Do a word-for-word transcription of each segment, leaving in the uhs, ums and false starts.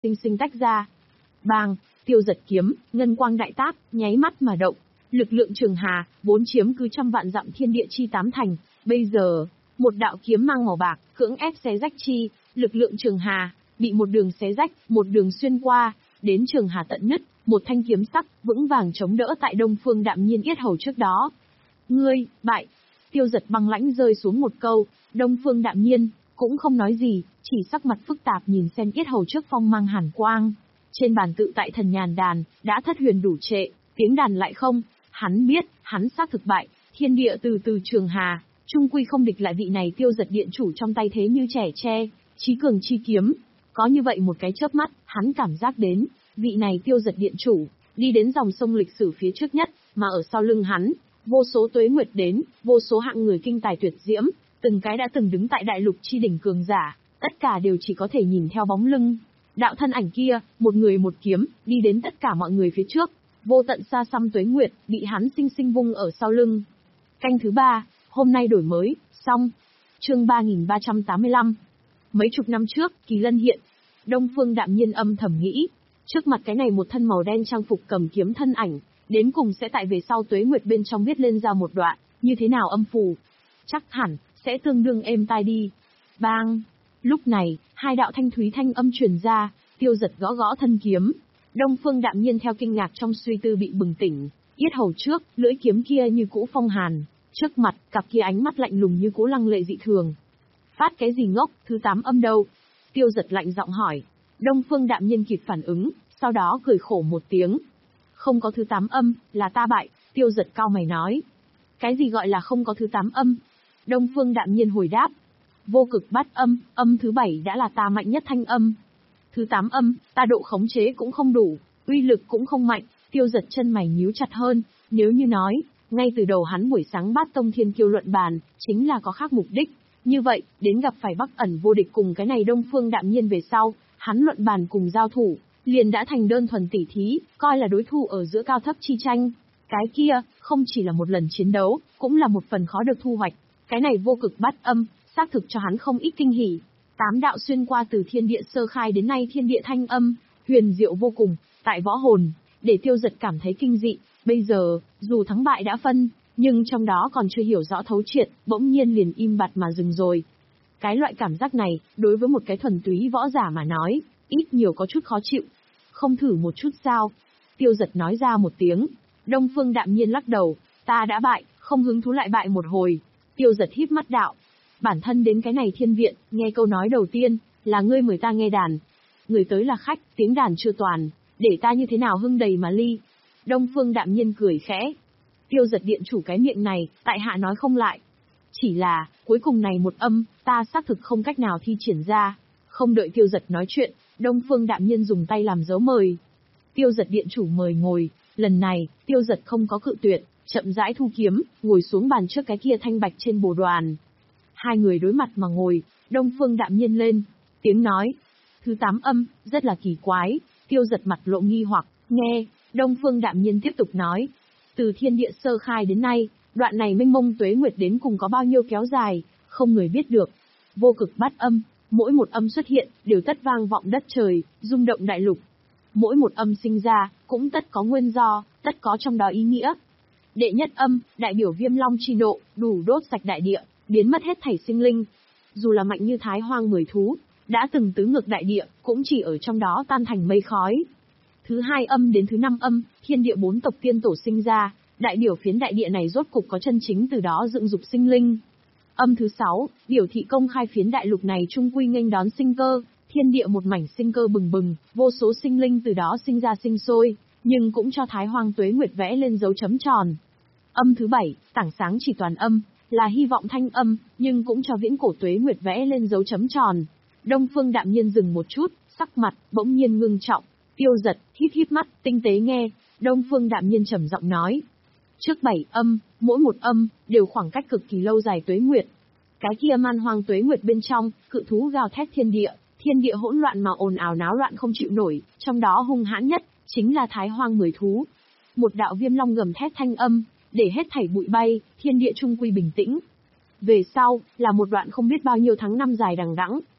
sinh sinh tách ra. Bang, Tiêu Giật kiếm, ngân quang đại tác, nháy mắt mà động. Lực lượng Trường Hà, vốn chiếm cứ trăm vạn dặm thiên địa chi tám thành, bây giờ, một đạo kiếm mang màu bạc, cưỡng ép xé rách chi, lực lượng Trường Hà, bị một đường xé rách, một đường xuyên qua, đến Trường Hà tận nứt, một thanh kiếm sắc, vững vàng chống đỡ tại Đông Phương Đạm Nhiên yết hầu trước đó. Ngươi, bại. Tiêu Giật băng lãnh rơi xuống một câu, Đông Phương Đạm Nhiên, cũng không nói gì, chỉ sắc mặt phức tạp nhìn xem yết hầu trước phong mang hàn quang. Trên bàn tự tại thần nhàn đàn, đã thất huyền đủ trệ, tiếng đàn lại không, hắn biết, hắn xác thực bại, thiên địa từ từ Trường Hà, trung quy không địch lại vị này Tiêu Giật điện chủ trong tay thế như trẻ tre, chí cường chi kiếm. Có như vậy một cái chớp mắt, hắn cảm giác đến, vị này Tiêu Giật điện chủ, đi đến dòng sông lịch sử phía trước nhất, mà ở sau lưng hắn, vô số tuế nguyệt đến, vô số hạng người kinh tài tuyệt diễm, từng cái đã từng đứng tại đại lục chi đỉnh cường giả, tất cả đều chỉ có thể nhìn theo bóng lưng. Đạo thân ảnh kia, một người một kiếm, đi đến tất cả mọi người phía trước, vô tận xa xăm tuế nguyệt, bị hắn sinh sinh vung ở sau lưng. Canh thứ ba, hôm nay đổi mới, xong. Chương ba nghìn ba trăm tám mươi lăm. Mấy chục năm trước, Kỳ Lân hiện. Đông Phương Đạm Nhiên âm thầm nghĩ, trước mặt cái này một thân màu đen trang phục cầm kiếm thân ảnh, đến cùng sẽ tại về sau tuế nguyệt bên trong viết lên ra một đoạn, như thế nào âm phù. Chắc hẳn, sẽ tương đương êm tai đi. Bang! Lúc này, hai đạo thanh thúy thanh âm truyền ra, Tiêu Giật gõ gõ thân kiếm. Đông Phương Đạm Nhiên theo kinh ngạc trong suy tư bị bừng tỉnh, yết hầu trước, lưỡi kiếm kia như cũ phong hàn, trước mặt, cặp kia ánh mắt lạnh lùng như cũ lăng lệ dị thường. Phát cái gì ngốc, thứ tám âm đâu? Tiêu Giật lạnh giọng hỏi. Đông Phương Đạm Nhiên kịp phản ứng, sau đó cười khổ một tiếng. Không có thứ tám âm, là ta bại, Tiêu Giật cau mày nói. Cái gì gọi là không có thứ tám âm? Đông Phương Đạm Nhiên hồi đáp. Vô cực bát âm, âm thứ bảy đã là ta mạnh nhất thanh âm. Thứ tám âm, ta độ khống chế cũng không đủ, uy lực cũng không mạnh. Tiêu Giật chân mày nhíu chặt hơn, nếu như nói, ngay từ đầu hắn buổi sáng Bát Tông Thiên Kiêu luận bàn, chính là có khác mục đích. Như vậy, đến gặp phải Bắc Ẩn vô địch cùng cái này Đông Phương Đạm Nhiên về sau, hắn luận bàn cùng giao thủ, liền đã thành đơn thuần tỉ thí, coi là đối thủ ở giữa cao thấp chi tranh. Cái kia, không chỉ là một lần chiến đấu, cũng là một phần khó được thu hoạch. Cái này vô cực bát âm, xác thực cho hắn không ít kinh hỉ. Tám đạo xuyên qua từ thiên địa sơ khai đến nay thiên địa thanh âm, huyền diệu vô cùng, tại võ hồn, để Tiêu Giật cảm thấy kinh dị. Bây giờ, dù thắng bại đã phân, nhưng trong đó còn chưa hiểu rõ thấu triệt, bỗng nhiên liền im bặt mà dừng rồi. Cái loại cảm giác này, đối với một cái thuần túy võ giả mà nói, ít nhiều có chút khó chịu. Không thử một chút sao? Tiêu Giật nói ra một tiếng. Đông Phương Đạm Nhiên lắc đầu, ta đã bại, không hứng thú lại bại một hồi. Tiêu Giật híp mắt đạo. Bản thân đến cái này thiên viện, nghe câu nói đầu tiên, là ngươi mời ta nghe đàn. Người tới là khách, tiếng đàn chưa toàn, để ta như thế nào hưng đầy mà ly. Đông Phương Đạm Nhiên cười khẽ. Tiêu Giật điện chủ cái miệng này, tại hạ nói không lại. Chỉ là, cuối cùng này một âm, ta xác thực không cách nào thi triển ra. Không đợi Tiêu Giật nói chuyện, Đông Phương Đạm Nhiên dùng tay làm dấu mời. Tiêu Giật điện chủ mời ngồi, lần này, Tiêu Giật không có cự tuyệt, chậm rãi thu kiếm, ngồi xuống bàn trước cái kia thanh bạch trên bồ đoàn. Hai người đối mặt mà ngồi, Đông Phương Đạm Nhiên lên, tiếng nói. Thứ tám âm, rất là kỳ quái. Tiêu Giật mặt lộ nghi hoặc, nghe, Đông Phương Đạm Nhiên tiếp tục nói. Từ thiên địa sơ khai đến nay, đoạn này mênh mông tuế nguyệt đến cùng có bao nhiêu kéo dài, không người biết được. Vô cực bát âm, mỗi một âm xuất hiện, đều tất vang vọng đất trời, rung động đại lục. Mỗi một âm sinh ra, cũng tất có nguyên do, tất có trong đó ý nghĩa. Đệ nhất âm, đại biểu viêm long chi nộ, đủ đốt sạch đại địa, biến mất hết thảy sinh linh. Dù là mạnh như thái hoang mười thú, đã từng tứ ngược đại địa, cũng chỉ ở trong đó tan thành mây khói. Thứ hai âm đến thứ năm âm, thiên địa bốn tộc tiên tổ sinh ra, đại biểu phiến đại địa này rốt cục có chân chính từ đó dựng dục sinh linh. Âm thứ sáu, biểu thị công khai phiến đại lục này trung quy nghênh đón sinh cơ, thiên địa một mảnh sinh cơ bừng bừng, vô số sinh linh từ đó sinh ra sinh sôi, nhưng cũng cho thái hoang tuế nguyệt vẽ lên dấu chấm tròn. Âm thứ bảy, tảng sáng chỉ toàn âm, là hy vọng thanh âm, nhưng cũng cho viễn cổ tuế nguyệt vẽ lên dấu chấm tròn. Đông Phương Đạm Nhiên dừng một chút, sắc mặt bỗng nhiên ngưng trọng. Tiêu Giật híp híp mắt, tinh tế nghe. Đông Phương Đạm Nhiên trầm giọng nói: trước bảy âm, mỗi một âm đều khoảng cách cực kỳ lâu dài tuế nguyệt. Cái kia man hoang tuế nguyệt bên trong, cự thú gào thét thiên địa, thiên địa hỗn loạn mà ồn ào náo loạn không chịu nổi, trong đó hung hãn nhất chính là thái hoang mười thú. Một đạo viêm long gầm thét thanh âm, để hết thảy bụi bay, thiên địa trung quy bình tĩnh. Về sau, là một đoạn không biết bao nhiêu tháng năm dài đằng đẵng,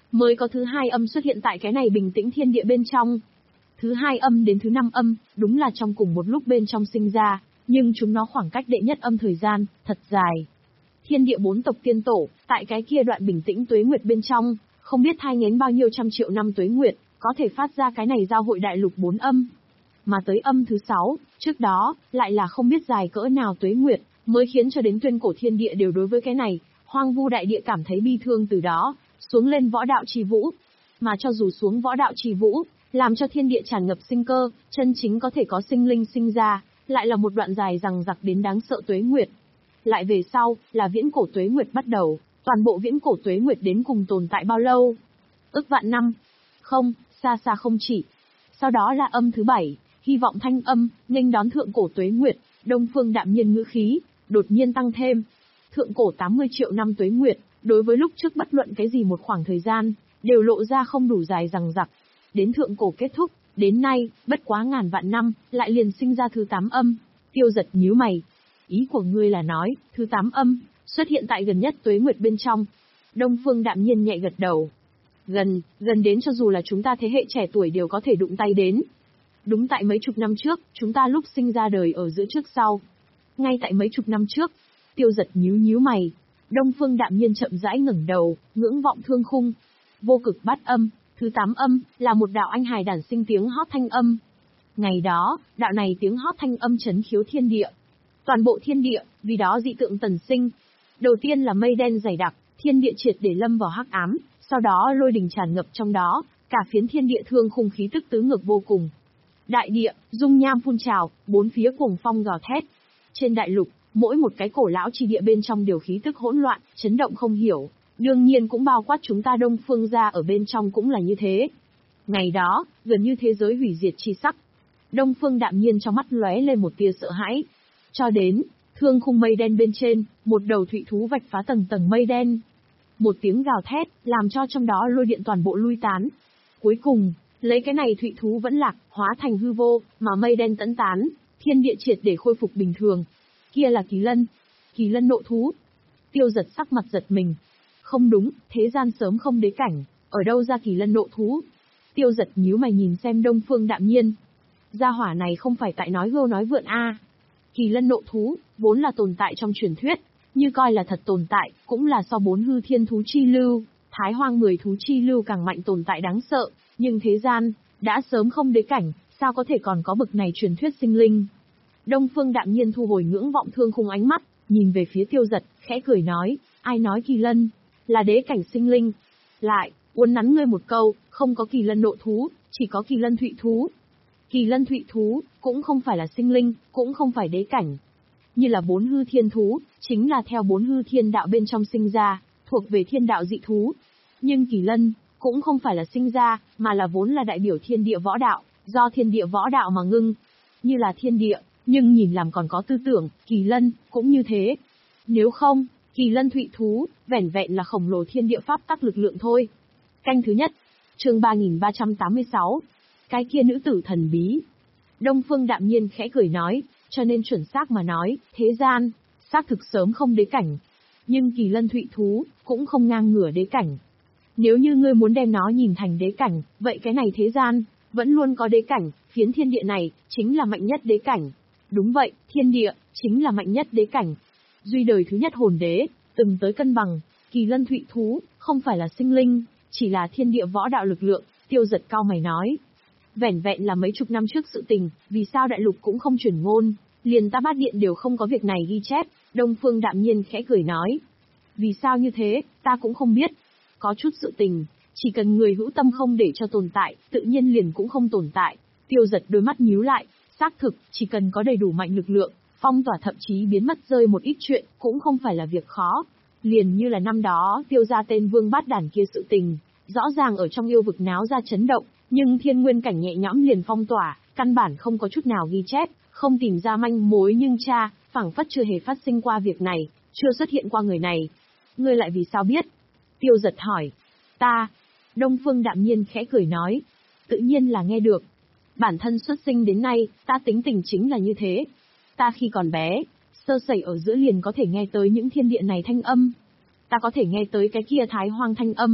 mới có thứ hai âm xuất hiện tại cái này bình tĩnh thiên địa bên trong. Thứ hai âm đến thứ năm âm, đúng là trong cùng một lúc bên trong sinh ra, nhưng chúng nó khoảng cách đệ nhất âm thời gian, thật dài. Thiên địa bốn tộc tiên tổ, tại cái kia đoạn bình tĩnh tuế nguyệt bên trong, không biết thai nghén bao nhiêu trăm triệu năm tuế nguyệt, có thể phát ra cái này giao hội đại lục bốn âm. Mà tới âm thứ sáu, trước đó, lại là không biết dài cỡ nào tuế nguyệt, mới khiến cho đến tuyên cổ thiên địa đều đối với cái này, hoang vu đại địa cảm thấy bi thương từ đó, xuống lên võ đạo trì vũ. Mà cho dù xuống võ đạo trì vũ, làm cho thiên địa tràn ngập sinh cơ, chân chính có thể có sinh linh sinh ra, lại là một đoạn dài rằng giặc đến đáng sợ tuế nguyệt. Lại về sau, là viễn cổ tuế nguyệt bắt đầu, toàn bộ viễn cổ tuế nguyệt đến cùng tồn tại bao lâu? Ức vạn năm? Không, xa xa không chỉ. Sau đó là âm thứ bảy, hy vọng thanh âm, nghênh đón thượng cổ tuế nguyệt, Đông Phương đạm nhiên ngữ khí, đột nhiên tăng thêm. Thượng cổ tám mươi triệu năm tuế nguyệt, đối với lúc trước bất luận cái gì một khoảng thời gian, đều lộ ra không đủ dài rằng giặc. Đến thượng cổ kết thúc, đến nay, bất quá ngàn vạn năm, lại liền sinh ra thứ tám âm. Tiêu Giật nhíu mày. Ý của ngươi là nói, thứ tám âm, xuất hiện tại gần nhất tuế nguyệt bên trong. Đông Phương đạm nhiên nhẹ gật đầu. Gần, gần đến cho dù là chúng ta thế hệ trẻ tuổi đều có thể đụng tay đến. Đúng tại mấy chục năm trước, chúng ta lúc sinh ra đời ở giữa trước sau. Ngay tại mấy chục năm trước, Tiêu Giật nhíu nhíu mày. Đông Phương đạm nhiên chậm rãi ngẩng đầu, ngưỡng vọng thương khung. Vô cực bát âm, thứ tám âm, là một đạo anh hài đản sinh tiếng hót thanh âm. Ngày đó, đạo này tiếng hót thanh âm chấn khiếu thiên địa. Toàn bộ thiên địa, vì đó dị tượng tần sinh. Đầu tiên là mây đen dày đặc, thiên địa triệt để lâm vào hắc ám, sau đó lôi đình tràn ngập trong đó, cả phiến thiên địa thương khung khí tức tứ ngược vô cùng. Đại địa, dung nham phun trào, bốn phía cuồng phong gào thét. Trên đại lục, mỗi một cái cổ lão chi địa bên trong đều khí tức hỗn loạn, chấn động không hiểu. Đương nhiên cũng bao quát chúng ta Đông Phương gia ở bên trong cũng là như thế. Ngày đó, gần như thế giới hủy diệt chi sắc. Đông Phương đạm nhiên trong mắt lóe lên một tia sợ hãi. Cho đến, thương khung mây đen bên trên, một đầu thụy thú vạch phá tầng tầng mây đen. Một tiếng gào thét, làm cho trong đó lôi điện toàn bộ lui tán. Cuối cùng, lấy cái này thụy thú vẫn lạc, hóa thành hư vô, mà mây đen tẫn tán, thiên địa triệt để khôi phục bình thường. Kia là Kỳ Lân. Kỳ Lân nộ thú. Tiêu Giật sắc mặt giật mình. Không đúng, thế gian sớm không đế cảnh, ở đâu ra Kỳ Lân nộ thú? Tiêu Giật nhíu mày nhìn xem Đông Phương đạm nhiên. Gia hỏa này không phải tại nói gâu nói vượn a. À. Kỳ Lân nộ thú, vốn là tồn tại trong truyền thuyết, như coi là thật tồn tại, cũng là so bốn hư thiên thú chi lưu, Thái Hoang mười thú chi lưu càng mạnh tồn tại đáng sợ, nhưng thế gian, đã sớm không đế cảnh, sao có thể còn có bực này truyền thuyết sinh linh? Đông Phương đạm nhiên thu hồi ngưỡng vọng thương khung ánh mắt, nhìn về phía Tiêu Giật, khẽ cười nói, ai nói Kỳ Lân là đế cảnh sinh linh? Lại, uốn nắn ngươi một câu, không có Kỳ Lân nộ thú, chỉ có Kỳ Lân thụy thú. Kỳ Lân thụy thú, cũng không phải là sinh linh, cũng không phải đế cảnh. Như là bốn hư thiên thú, chính là theo bốn hư thiên đạo bên trong sinh ra, thuộc về thiên đạo dị thú. Nhưng Kỳ Lân, cũng không phải là sinh ra, mà là vốn là đại biểu thiên địa võ đạo, do thiên địa võ đạo mà ngưng. Như là thiên địa, nhưng nhìn làm còn có tư tưởng, Kỳ Lân, cũng như thế. Nếu không, Kỳ Lân thụy thú, vẻn vẹn là khổng lồ thiên địa pháp tắc lực lượng thôi. Canh thứ nhất, chương ba nghìn ba trăm tám mươi sáu, cái kia nữ tử thần bí. Đông Phương đạm nhiên khẽ cười nói, cho nên chuẩn xác mà nói, thế gian, xác thực sớm không đế cảnh. Nhưng Kỳ Lân thụy thú, cũng không ngang ngửa đế cảnh. Nếu như ngươi muốn đem nó nhìn thành đế cảnh, vậy cái này thế gian, vẫn luôn có đế cảnh, phiến thiên địa này, chính là mạnh nhất đế cảnh. Đúng vậy, thiên địa, chính là mạnh nhất đế cảnh. Duy đời thứ nhất hồn đế, từng tới cân bằng, Kỳ Lân thụy thú, không phải là sinh linh, chỉ là thiên địa võ đạo lực lượng. Tiêu Giật cao mày nói. Vẻn vẹn là mấy chục năm trước sự tình, vì sao đại lục cũng không chuyển ngôn, liền Ta Bát Điện đều không có việc này ghi chép. Đông Phương đạm nhiên khẽ cười nói. Vì sao như thế, ta cũng không biết. Có chút sự tình, chỉ cần người hữu tâm không để cho tồn tại, tự nhiên liền cũng không tồn tại. Tiêu Giật đôi mắt nhíu lại, xác thực, chỉ cần có đầy đủ mạnh lực lượng, phong tỏa thậm chí biến mất rơi một ít chuyện, cũng không phải là việc khó. Liền như là năm đó, Tiêu ra tên Vương Bát Đản kia sự tình, rõ ràng ở trong yêu vực náo ra chấn động, nhưng thiên nguyên cảnh nhẹ nhõm liền phong tỏa, căn bản không có chút nào ghi chép, không tìm ra manh mối nhưng cha, phảng phất chưa hề phát sinh qua việc này, chưa xuất hiện qua người này. Ngươi lại vì sao biết? Tiêu Giật hỏi. Ta. Đông Phương đạm nhiên khẽ cười nói. Tự nhiên là nghe được. Bản thân xuất sinh đến nay, ta tính tình chính là như thế. Ta khi còn bé, sơ sẩy ở giữa liền có thể nghe tới những thiên địa này thanh âm. Ta có thể nghe tới cái kia Thái Hoang thanh âm,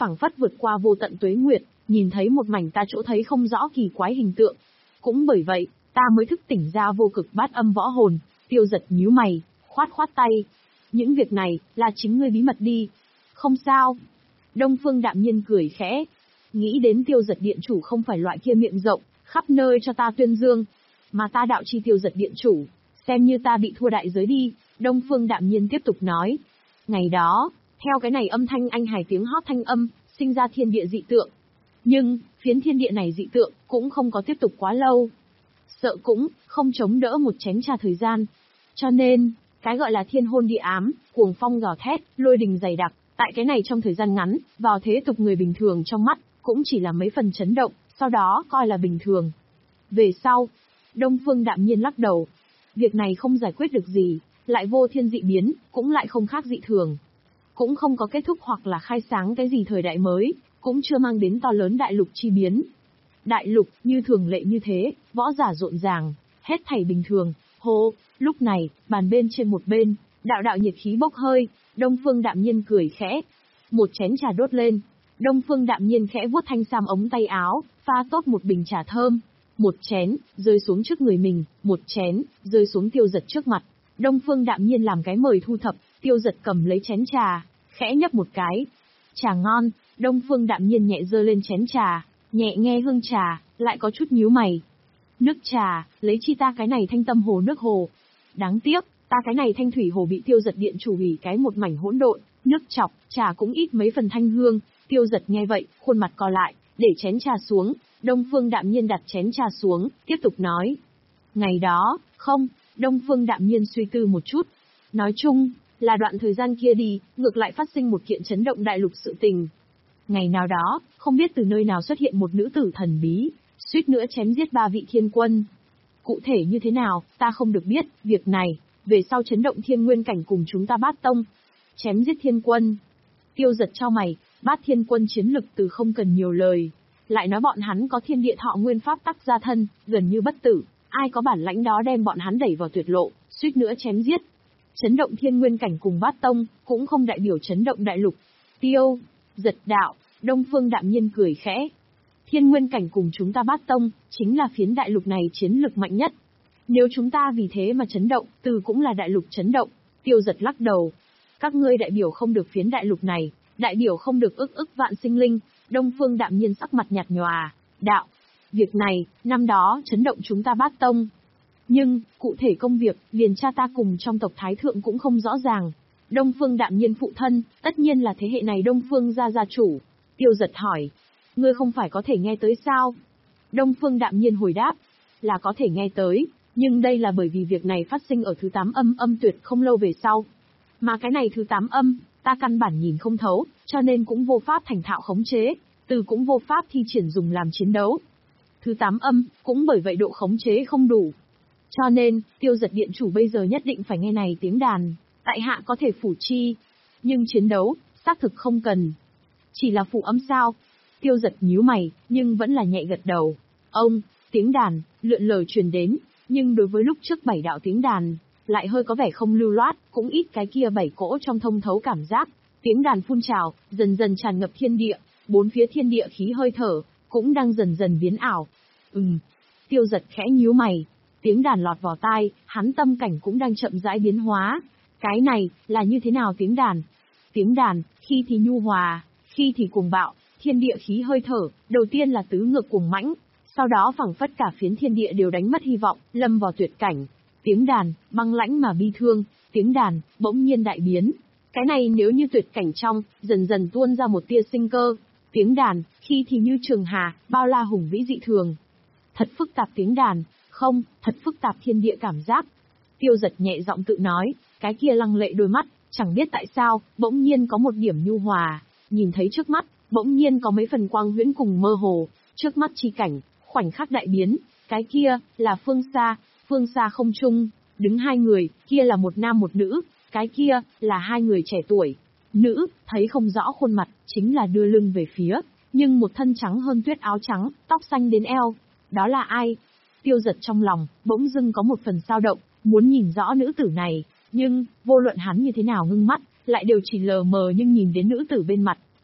phảng phất vượt qua vô tận tuế nguyệt, nhìn thấy một mảnh ta chỗ thấy không rõ kỳ quái hình tượng. Cũng bởi vậy, ta mới thức tỉnh ra vô cực bát âm võ hồn. Tiêu Giật nhíu mày, khoát khoát tay. Những việc này, là chính ngươi bí mật đi. Không sao. Đông Phương đạm nhiên cười khẽ. Nghĩ đến Tiêu Giật điện chủ không phải loại kia miệng rộng, khắp nơi cho ta tuyên dương. Mà ta đạo chi Tiêu Giật điện chủ, xem như ta bị thua đại giới đi. Đông Phương đạm nhiên tiếp tục nói. Ngày đó, theo cái này âm thanh anh hài tiếng hót thanh âm, sinh ra thiên địa dị tượng. Nhưng, phiến thiên địa này dị tượng, cũng không có tiếp tục quá lâu. Sợ cũng, không chống đỡ một chén trà thời gian. Cho nên, cái gọi là thiên hôn địa ám, cuồng phong gào thét, lôi đình dày đặc, tại cái này trong thời gian ngắn, vào thế tục người bình thường trong mắt, cũng chỉ là mấy phần chấn động, sau đó coi là bình thường. Về sau, Đông Phương đạm nhiên lắc đầu. Việc này không giải quyết được gì, lại vô thiên dị biến, cũng lại không khác dị thường. Cũng không có kết thúc hoặc là khai sáng cái gì thời đại mới, cũng chưa mang đến to lớn đại lục chi biến. Đại lục, như thường lệ như thế, võ giả rộn ràng, hết thảy bình thường. Hô, lúc này, bàn bên trên một bên, đạo đạo nhiệt khí bốc hơi, Đông Phương đạm nhiên cười khẽ. Một chén trà đốt lên, Đông Phương đạm nhiên khẽ vuốt thanh sam ống tay áo, pha tốt một bình trà thơm. Một chén, rơi xuống trước người mình, một chén, rơi xuống Tiêu Giật trước mặt. Đông Phương đạm nhiên làm cái mời thu thập, Tiêu Giật cầm lấy chén trà, khẽ nhấp một cái. Trà ngon, Đông Phương đạm nhiên nhẹ giơ lên chén trà, nhẹ nghe hương trà, lại có chút nhíu mày. Nước trà, lấy chi ta cái này thanh tâm hồ nước hồ. Đáng tiếc, ta cái này thanh thủy hồ bị Tiêu Giật điện chủ hủy cái một mảnh hỗn độn, nước chọc, trà cũng ít mấy phần thanh hương. Tiêu Giật nghe vậy, khuôn mặt co lại, để chén trà xuống. Đông Phương đạm nhiên đặt chén trà xuống, tiếp tục nói. Ngày đó, không, Đông Phương đạm nhiên suy tư một chút. Nói chung, là đoạn thời gian kia đi, ngược lại phát sinh một kiện chấn động đại lục sự tình. Ngày nào đó, không biết từ nơi nào xuất hiện một nữ tử thần bí, suýt nữa chém giết ba vị thiên quân. Cụ thể như thế nào, ta không được biết, việc này, về sau chấn động thiên nguyên cảnh cùng chúng ta Bát Tông. Chém giết thiên quân. Tiêu Giật cho mày, Bát thiên quân chiến lực từ không cần nhiều lời. Lại nói bọn hắn có thiên địa thọ nguyên pháp tắc gia thân, gần như bất tử, ai có bản lãnh đó đem bọn hắn đẩy vào tuyệt lộ, suýt nữa chém giết. Chấn động thiên nguyên cảnh cùng Bát Tông, cũng không đại biểu chấn động đại lục. Tiêu Giật đạo, Đông Phương đạm nhiên cười khẽ. Thiên nguyên cảnh cùng chúng ta Bát Tông, chính là phiến đại lục này chiến lực mạnh nhất. Nếu chúng ta vì thế mà chấn động, từ cũng là đại lục chấn động. Tiêu Giật lắc đầu. Các ngươi đại biểu không được phiến đại lục này, đại biểu không được ức ức vạn sinh linh. Đông Phương đạm nhiên sắc mặt nhạt nhòa. Đạo, việc này, năm đó chấn động chúng ta Bát Tông. Nhưng, cụ thể công việc, liền cha ta cùng trong tộc Thái Thượng cũng không rõ ràng. Đông Phương đạm nhiên phụ thân, tất nhiên là thế hệ này Đông Phương gia gia chủ. Tiêu Giật hỏi. Ngươi không phải có thể nghe tới sao? Đông Phương đạm nhiên hồi đáp. Là có thể nghe tới, nhưng đây là bởi vì việc này phát sinh ở thứ tám âm âm tuyệt không lâu về sau. Mà cái này thứ tám âm, ta căn bản nhìn không thấu, cho nên cũng vô pháp thành thạo khống chế, từ cũng vô pháp thi triển dùng làm chiến đấu. Thứ tám âm, cũng bởi vậy độ khống chế không đủ. Cho nên, Tiêu Giật điện chủ bây giờ nhất định phải nghe này tiếng đàn, tại hạ có thể phủ chi. Nhưng chiến đấu, xác thực không cần. Chỉ là phụ âm sao? Tiêu Giật nhíu mày, nhưng vẫn là nhẹ gật đầu. Ông, tiếng đàn, lượn lờ truyền đến, nhưng đối với lúc trước bảy đạo tiếng đàn, lại hơi có vẻ không lưu loát, cũng ít cái kia bảy cỗ trong thông thấu cảm giác. Tiếng đàn phun trào, dần dần tràn ngập thiên địa, bốn phía thiên địa khí hơi thở, cũng đang dần dần biến ảo. Ừm, Tiêu Giật khẽ nhíu mày, tiếng đàn lọt vào tai, hắn tâm cảnh cũng đang chậm rãi biến hóa. Cái này, là như thế nào tiếng đàn? Tiếng đàn, khi thì nhu hòa, khi thì cuồng bạo, thiên địa khí hơi thở, đầu tiên là tứ ngược cuồng mãnh, sau đó phảng phất cả phiến thiên địa đều đánh mất hy vọng, lâm vào tuyệt cảnh. Tiếng đàn, băng lãnh mà bi thương, tiếng đàn, bỗng nhiên đại biến. Cái này nếu như tuyệt cảnh trong, dần dần tuôn ra một tia sinh cơ. Tiếng đàn, khi thì như trường hà, bao la hùng vĩ dị thường. Thật phức tạp tiếng đàn, không, thật phức tạp thiên địa cảm giác. Tiêu Giật nhẹ giọng tự nói, cái kia lăng lệ đôi mắt, chẳng biết tại sao, bỗng nhiên có một điểm nhu hòa, nhìn thấy trước mắt, bỗng nhiên có mấy phần quang huyễn cùng mơ hồ, trước mắt chi cảnh, khoảnh khắc đại biến, cái kia, là phương xa, phương xa không trung, đứng hai người, kia là một nam một nữ, cái kia, là hai người trẻ tuổi. Nữ, thấy không rõ khuôn mặt, chính là đưa lưng về phía, nhưng một thân trắng hơn tuyết áo trắng, tóc xanh đến eo. Đó là ai? Tiêu Giật trong lòng, bỗng dưng có một phần dao động, muốn nhìn rõ nữ tử này, nhưng, vô luận hắn như thế nào ngưng mắt, lại đều chỉ lờ mờ nhưng nhìn đến nữ tử bên mặt.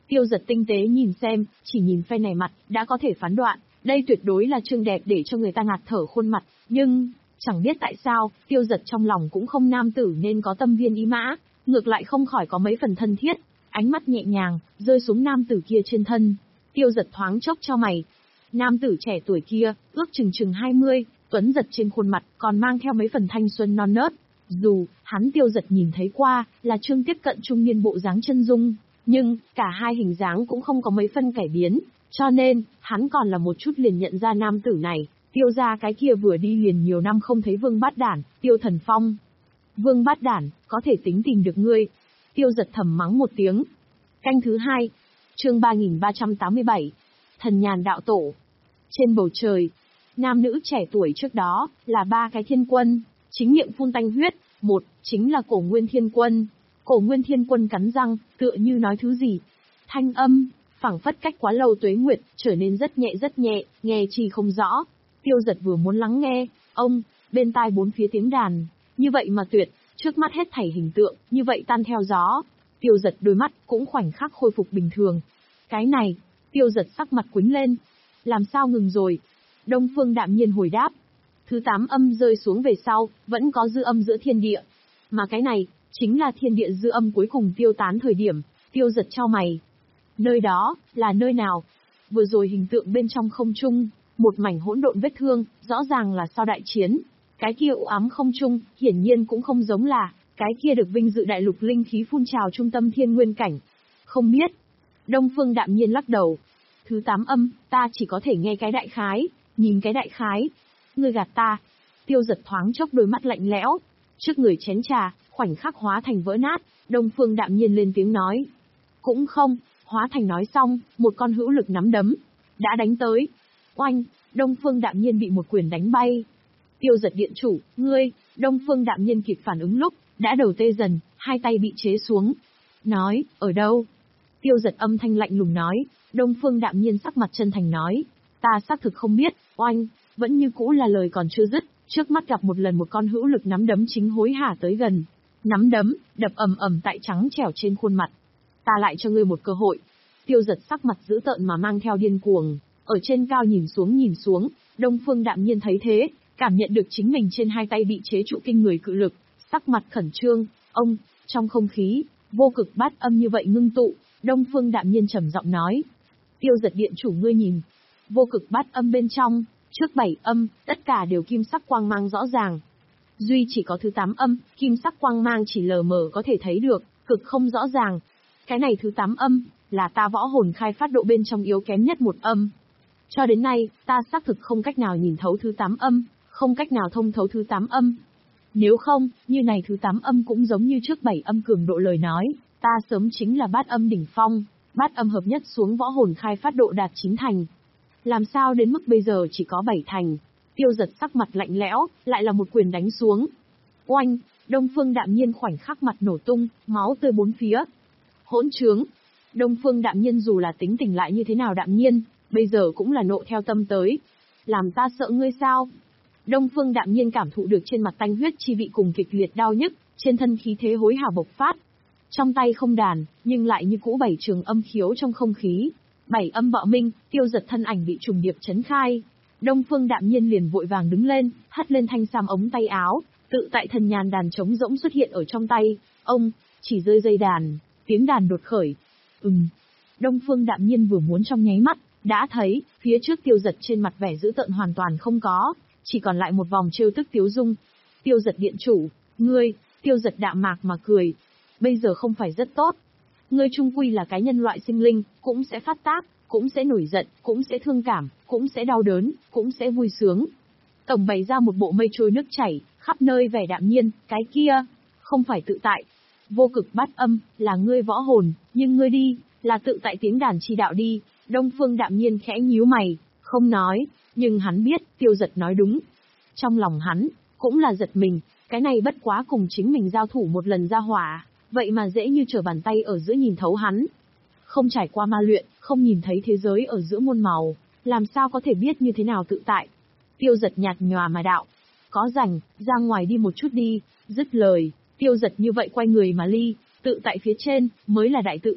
Tiêu Giật tinh tế nhìn xem, chỉ nhìn phe này mặt, đã có thể phán đoạn, đây tuyệt đối là trương đẹp để cho người ta ngạt thở khuôn mặt, nhưng, chẳng biết tại sao, Tiêu Giật trong lòng cũng không nam tử nên có tâm viên ý mã, ngược lại không khỏi có mấy phần thân thiết, ánh mắt nhẹ nhàng, rơi xuống nam tử kia trên thân. Tiêu Giật thoáng chốc cho mày. Nam tử trẻ tuổi kia, ước chừng chừng hai mươi, tuấn giật trên khuôn mặt, còn mang theo mấy phần thanh xuân non nớt. Dù, hắn Tiêu Giật nhìn thấy qua, là trương tiếp cận trung niên bộ dáng chân dung, nhưng, cả hai hình dáng cũng không có mấy phân cải biến, cho nên, hắn còn là một chút liền nhận ra nam tử này, Tiêu gia cái kia vừa đi liền nhiều năm không thấy Vương Bát Đản, Tiêu Thần Phong. Vương Bát Đản, có thể tính tìm được ngươi. Tiêu Giật thầm mắng một tiếng. Canh thứ hai, chương ba nghìn ba trăm tám mươi bảy, Thần Nhàn Đạo Tổ. Trên bầu trời, nam nữ trẻ tuổi trước đó, là ba cái thiên quân, chính miệng phun tanh huyết, một, chính là Cổ Nguyên Thiên Quân. Cổ Nguyên Thiên Quân cắn răng, tựa như nói thứ gì. Thanh âm, phảng phất cách quá lâu tuế nguyệt, trở nên rất nhẹ rất nhẹ, nghe chi không rõ. Tiêu Giật vừa muốn lắng nghe, ông, bên tai bốn phía tiếng đàn, như vậy mà tuyệt, trước mắt hết thảy hình tượng, như vậy tan theo gió. Tiêu Giật đôi mắt cũng khoảnh khắc khôi phục bình thường. Cái này, Tiêu Giật sắc mặt quýnh lên. Làm sao ngừng rồi? Đông Phương đạm nhiên hồi đáp. Thứ tám âm rơi xuống về sau, vẫn có dư âm giữa thiên địa. Mà cái này, chính là thiên địa dư âm cuối cùng tiêu tán thời điểm, Tiêu Giật chau mày. Nơi đó, là nơi nào? Vừa rồi hình tượng bên trong không trung, một mảnh hỗn độn vết thương, rõ ràng là sau đại chiến. Cái kia u ám không trung, hiển nhiên cũng không giống là, cái kia được vinh dự đại lục linh khí phun trào trung tâm thiên nguyên cảnh. Không biết. Đông Phương đạm nhiên lắc đầu. Thứ tám âm, ta chỉ có thể nghe cái đại khái, nhìn cái đại khái. Ngươi gạt ta. Tiêu Giật thoáng chốc đôi mắt lạnh lẽo. Trước người chén trà, khoảnh khắc hóa thành vỡ nát, Đông Phương đạm nhiên lên tiếng nói. Cũng không, hóa thành nói xong, một con hữu lực nắm đấm, đã đánh tới. Oanh, Đông Phương đạm nhiên bị một quyền đánh bay. Tiêu Giật điện chủ, ngươi, Đông Phương đạm nhiên kịp phản ứng lúc, đã đầu tê dần, hai tay bị chế xuống. Nói, ở đâu? Tiêu Giật âm thanh lạnh lùng nói, Đông Phương đạm nhiên sắc mặt chân thành nói, ta xác thực không biết, oanh, vẫn như cũ là lời còn chưa dứt, trước mắt gặp một lần một con hữu lực nắm đấm chính hối hả tới gần. Nắm đấm, đập ầm ầm tại trắng trẻo trên khuôn mặt. Ta lại cho ngươi một cơ hội. Tiêu Giật sắc mặt dữ tợn mà mang theo điên cuồng, ở trên cao nhìn xuống nhìn xuống, Đông Phương đạm nhiên thấy thế, cảm nhận được chính mình trên hai tay bị chế trụ kinh người cự lực, sắc mặt khẩn trương, ông, trong không khí, vô cực bát âm như vậy ngưng tụ, Đông Phương đạm nhiên trầm giọng nói. Tiêu Giật điện chủ ngươi nhìn, vô cực bát âm bên trong, trước bảy âm, tất cả đều kim sắc quang mang rõ ràng. Duy chỉ có thứ tám âm, kim sắc quang mang chỉ lờ mờ có thể thấy được, cực không rõ ràng. Cái này thứ tám âm, là ta võ hồn khai phát độ bên trong yếu kém nhất một âm. Cho đến nay, ta xác thực không cách nào nhìn thấu thứ tám âm, không cách nào thông thấu thứ tám âm. Nếu không, như này thứ tám âm cũng giống như trước bảy âm cường độ lời nói, ta sớm chính là bát âm đỉnh phong, bát âm hợp nhất xuống võ hồn khai phát độ đạt chín thành. Làm sao đến mức bây giờ chỉ có bảy thành? Tiêu Giật sắc mặt lạnh lẽo, lại là một quyền đánh xuống. Oanh, Đông Phương đạm nhiên khoảnh khắc mặt nổ tung, máu tươi bốn phía. Hỗn trướng. Đông Phương đạm nhiên dù là tính tình lại như thế nào đạm nhiên, bây giờ cũng là nộ theo tâm tới. Làm ta sợ ngươi sao? Đông Phương đạm nhiên cảm thụ được trên mặt tanh huyết chi vị cùng kịch liệt đau nhức, trên thân khí thế hối hả bộc phát. Trong tay không đàn, nhưng lại như cũ bảy trường âm khiếu trong không khí. Bảy âm bạo minh, Tiêu Giật thân ảnh bị trùng điệp chấn khai. Đông Phương đạm nhiên liền vội vàng đứng lên, hất lên thanh sam ống tay áo, tự tại thần nhàn đàn trống rỗng xuất hiện ở trong tay. Ông, chỉ rơi dây đàn, tiếng đàn đột khởi. Ừm. Đông Phương đạm nhiên vừa muốn trong nháy mắt, đã thấy, phía trước Tiêu Giật trên mặt vẻ dữ tợn hoàn toàn không có, chỉ còn lại một vòng trêu tức tiếu dung. Tiêu Giật điện chủ, ngươi, Tiêu Giật đạm mạc mà cười. Bây giờ không phải rất tốt. Ngươi chung quy là cái nhân loại sinh linh, cũng sẽ phát tác, cũng sẽ nổi giận, cũng sẽ thương cảm, cũng sẽ đau đớn, cũng sẽ vui sướng. Tổng bày ra một bộ mây trôi nước chảy, khắp nơi vẻ đạm nhiên, cái kia, không phải tự tại. Vô cực bát âm, là ngươi võ hồn, nhưng ngươi đi, là tự tại tiếng đàn chi đạo đi. Đông Phương đạm nhiên khẽ nhíu mày, không nói, nhưng hắn biết, Tiêu Giật nói đúng. Trong lòng hắn, cũng là giật mình, cái này bất quá cùng chính mình giao thủ một lần ra hỏa, vậy mà dễ như trở bàn tay ở giữa nhìn thấu hắn. Không trải qua ma luyện, không nhìn thấy thế giới ở giữa muôn màu, làm sao có thể biết như thế nào tự tại. Tiêu Giật nhạt nhòa mà đạo, có rảnh, ra ngoài đi một chút đi, dứt lời, Tiêu Giật như vậy quay người mà ly, tự tại phía trên, mới là đại tự tại,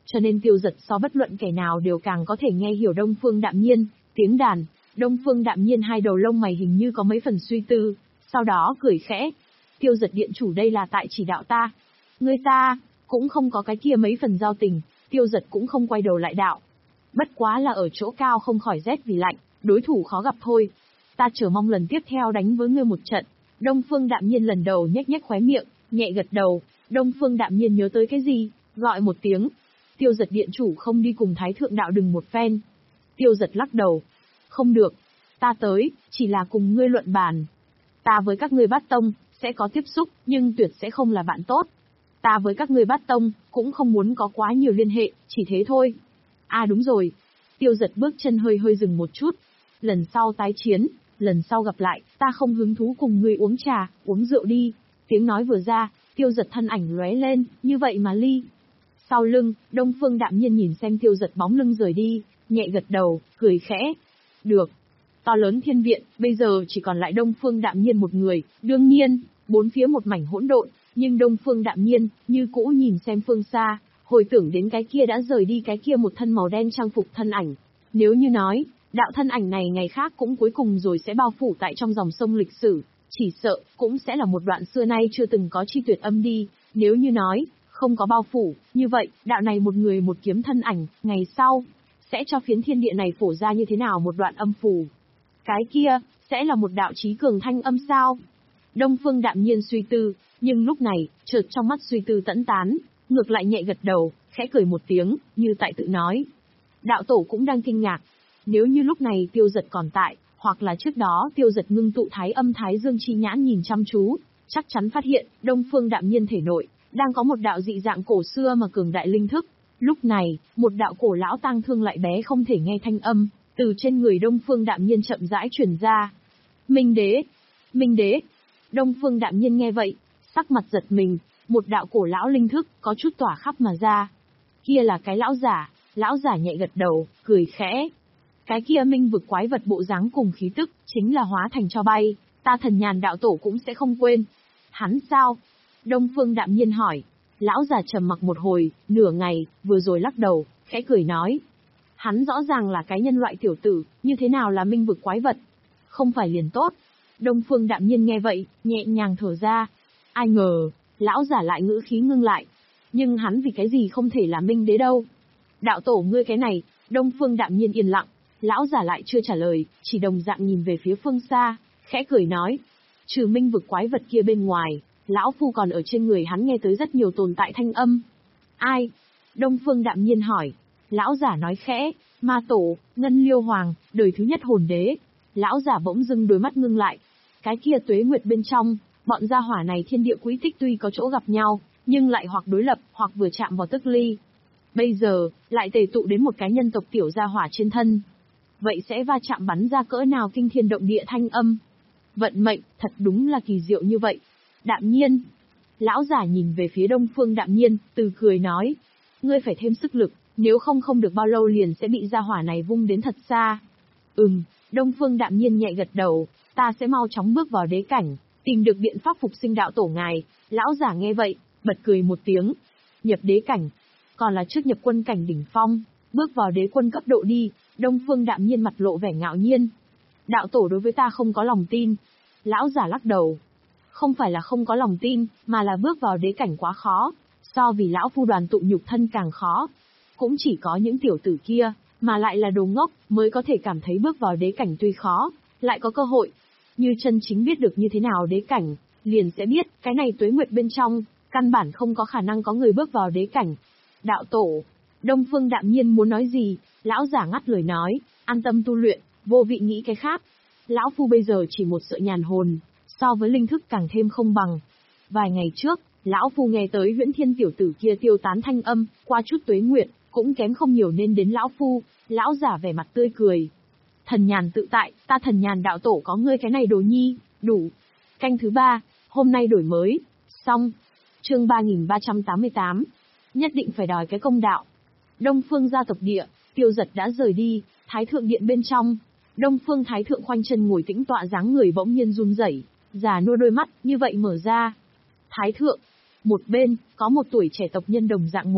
cho nên Tiêu Dật so bất luận kẻ nào đều càng có thể nghe hiểu Đông Phương Đạm Nhiên, tiếng đàn. Đông Phương Đạm Nhiên hai đầu lông mày hình như có mấy phần suy tư, sau đó cười khẽ. Tiêu Dật điện chủ đây là tại chỉ đạo ta. Ngươi ta, cũng không có cái kia mấy phần giao tình, Tiêu Dật cũng không quay đầu lại đạo. Bất quá là ở chỗ cao không khỏi rét vì lạnh, đối thủ khó gặp thôi. Ta chờ mong lần tiếp theo đánh với ngươi một trận. Đông Phương Đạm Nhiên lần đầu nhếch nhếch khóe miệng, nhẹ gật đầu. Đông Phương Đạm Nhiên nhớ tới cái gì, gọi một tiếng. Tiêu Dật điện chủ không đi cùng Thái Thượng đạo đừng một phen. Tiêu Dật lắc đầu. Không được. Ta tới, chỉ là cùng ngươi luận bàn. Ta với các ngươi Bát Tông, sẽ có tiếp xúc, nhưng tuyệt sẽ không là bạn tốt. Ta với các ngươi Bát Tông, cũng không muốn có quá nhiều liên hệ, chỉ thế thôi. À đúng rồi. Tiêu Dật bước chân hơi hơi dừng một chút. Lần sau tái chiến, lần sau gặp lại, ta không hứng thú cùng ngươi uống trà, uống rượu đi. Tiếng nói vừa ra, Tiêu Dật thân ảnh lóe lên, như vậy mà ly. Sau lưng, Đông Phương Đạm Nhiên nhìn xem Tiêu Dật bóng lưng rời đi, nhẹ gật đầu, cười khẽ. Được. To lớn thiên viện, bây giờ chỉ còn lại Đông Phương Đạm Nhiên một người, đương nhiên, bốn phía một mảnh hỗn độn, nhưng Đông Phương Đạm Nhiên, như cũ nhìn xem phương xa, hồi tưởng đến cái kia đã rời đi cái kia một thân màu đen trang phục thân ảnh. Nếu như nói, đạo thân ảnh này ngày khác cũng cuối cùng rồi sẽ bao phủ tại trong dòng sông lịch sử, chỉ sợ, cũng sẽ là một đoạn xưa nay chưa từng có chi tuyệt âm đi, nếu như nói, không có bao phủ, như vậy, đạo này một người một kiếm thân ảnh, ngày sau, sẽ cho phiến thiên địa này phổ ra như thế nào một đoạn âm phù. Cái kia, sẽ là một đạo chí cường thanh âm sao? Đông Phương Đạm Nhiên suy tư, nhưng lúc này, chợt trong mắt suy tư tẫn tán, ngược lại nhẹ gật đầu, khẽ cười một tiếng, như tại tự nói. Đạo tổ cũng đang kinh ngạc, nếu như lúc này Tiêu Dật còn tại, hoặc là trước đó Tiêu Dật ngưng tụ thái âm thái dương chi nhãn nhìn chăm chú, chắc chắn phát hiện, Đông Phương Đạm Nhiên thể nội, đang có một đạo dị dạng cổ xưa mà cường đại linh thức. Lúc này, một đạo cổ lão tang thương lại bé không thể nghe thanh âm, từ trên người Đông Phương Đạm Nhiên chậm rãi truyền ra. Minh đế! Minh đế! Đông Phương Đạm Nhiên nghe vậy, sắc mặt giật mình, một đạo cổ lão linh thức, có chút tỏa khắp mà ra. Kia là cái lão giả, lão giả nhẹ gật đầu, cười khẽ. Cái kia minh vực quái vật bộ dáng cùng khí tức, chính là hóa thành cho bay, ta Thần Nhàn đạo tổ cũng sẽ không quên. Hắn sao? Đông Phương Đạm Nhiên hỏi. Lão già trầm mặc một hồi, nửa ngày, vừa rồi lắc đầu, khẽ cười nói. Hắn rõ ràng là cái nhân loại tiểu tử, như thế nào là minh vực quái vật? Không phải liền tốt. Đông Phương Đạm Nhiên nghe vậy, nhẹ nhàng thở ra. Ai ngờ, lão giả lại ngữ khí ngưng lại. Nhưng hắn vì cái gì không thể là minh đế đâu? Đạo tổ ngươi cái này, Đông Phương Đạm Nhiên yên lặng. Lão giả lại chưa trả lời, chỉ đồng dạng nhìn về phía phương xa, khẽ cười nói. Trừ minh vực quái vật kia bên ngoài, lão phu còn ở trên người hắn nghe tới rất nhiều tồn tại thanh âm. Ai? Đông Phương Đạm Nhiên hỏi. Lão giả nói khẽ, Ma Tổ, Ngân Liêu Hoàng, đời thứ nhất hồn đế. Lão giả bỗng dưng đôi mắt ngưng lại. Cái kia tuế nguyệt bên trong, bọn gia hỏa này thiên địa quỹ tích tuy có chỗ gặp nhau, nhưng lại hoặc đối lập, hoặc vừa chạm vào tức ly. Bây giờ, lại tề tụ đến một cái nhân tộc tiểu gia hỏa trên thân. Vậy sẽ va chạm bắn ra cỡ nào kinh thiên động địa thanh âm? Vận mệnh, thật đúng là kỳ diệu như vậy. Đạm Nhiên. Lão giả nhìn về phía Đông Phương Đạm Nhiên, từ cười nói. Ngươi phải thêm sức lực, nếu không không được bao lâu liền sẽ bị gia hỏa này vung đến thật xa. Ừm, Đông Phương Đạm Nhiên nhẹ gật đầu, ta sẽ mau chóng bước vào đế cảnh, tìm được biện pháp phục sinh đạo tổ ngài. Lão giả nghe vậy, bật cười một tiếng. Nhập đế cảnh, còn là trước nhập quân cảnh đỉnh phong, bước vào đế quân cấp độ đi. Đông Phương Đạm Nhiên mặt lộ vẻ ngạo nhiên. Đạo tổ đối với ta không có lòng tin. Lão giả lắc đầu. Không phải là không có lòng tin, mà là bước vào đế cảnh quá khó, so vì lão phu đoàn tụ nhục thân càng khó. Cũng chỉ có những tiểu tử kia, mà lại là đồ ngốc, mới có thể cảm thấy bước vào đế cảnh tuy khó, lại có cơ hội. Như chân chính biết được như thế nào đế cảnh, liền sẽ biết, cái này tuế nguyệt bên trong, căn bản không có khả năng có người bước vào đế cảnh. Đạo tổ, Đông Phương Đạm Nhiên muốn nói gì, lão giả ngắt lời nói, an tâm tu luyện, vô vị nghĩ cái khác. Lão phu bây giờ chỉ một sợi nhàn hồn, so với linh thức càng thêm không bằng. Vài ngày trước, lão phu nghe tới Huyễn Thiên tiểu tử kia tiêu tán thanh âm, qua chút tuế nguyệt, cũng kém không nhiều nên đến lão phu. Lão giả vẻ mặt tươi cười. Thần Nhàn tự tại, ta Thần Nhàn đạo tổ có ngươi cái này đồ nhi, đủ. Canh thứ ba, hôm nay đổi mới, xong. Chương ba nghìn ba trăm tám mươi tám. Nhất định phải đòi cái công đạo. Đông Phương gia tộc địa, Tiêu Dật đã rời đi, Thái thượng điện bên trong. Đông Phương Thái thượng khoanh chân ngồi tĩnh tọa dáng người bỗng nhiên run rẩy, già nua đôi mắt như vậy mở ra. Thái thượng, một bên có một tuổi trẻ tộc nhân đồng dạng ngồi,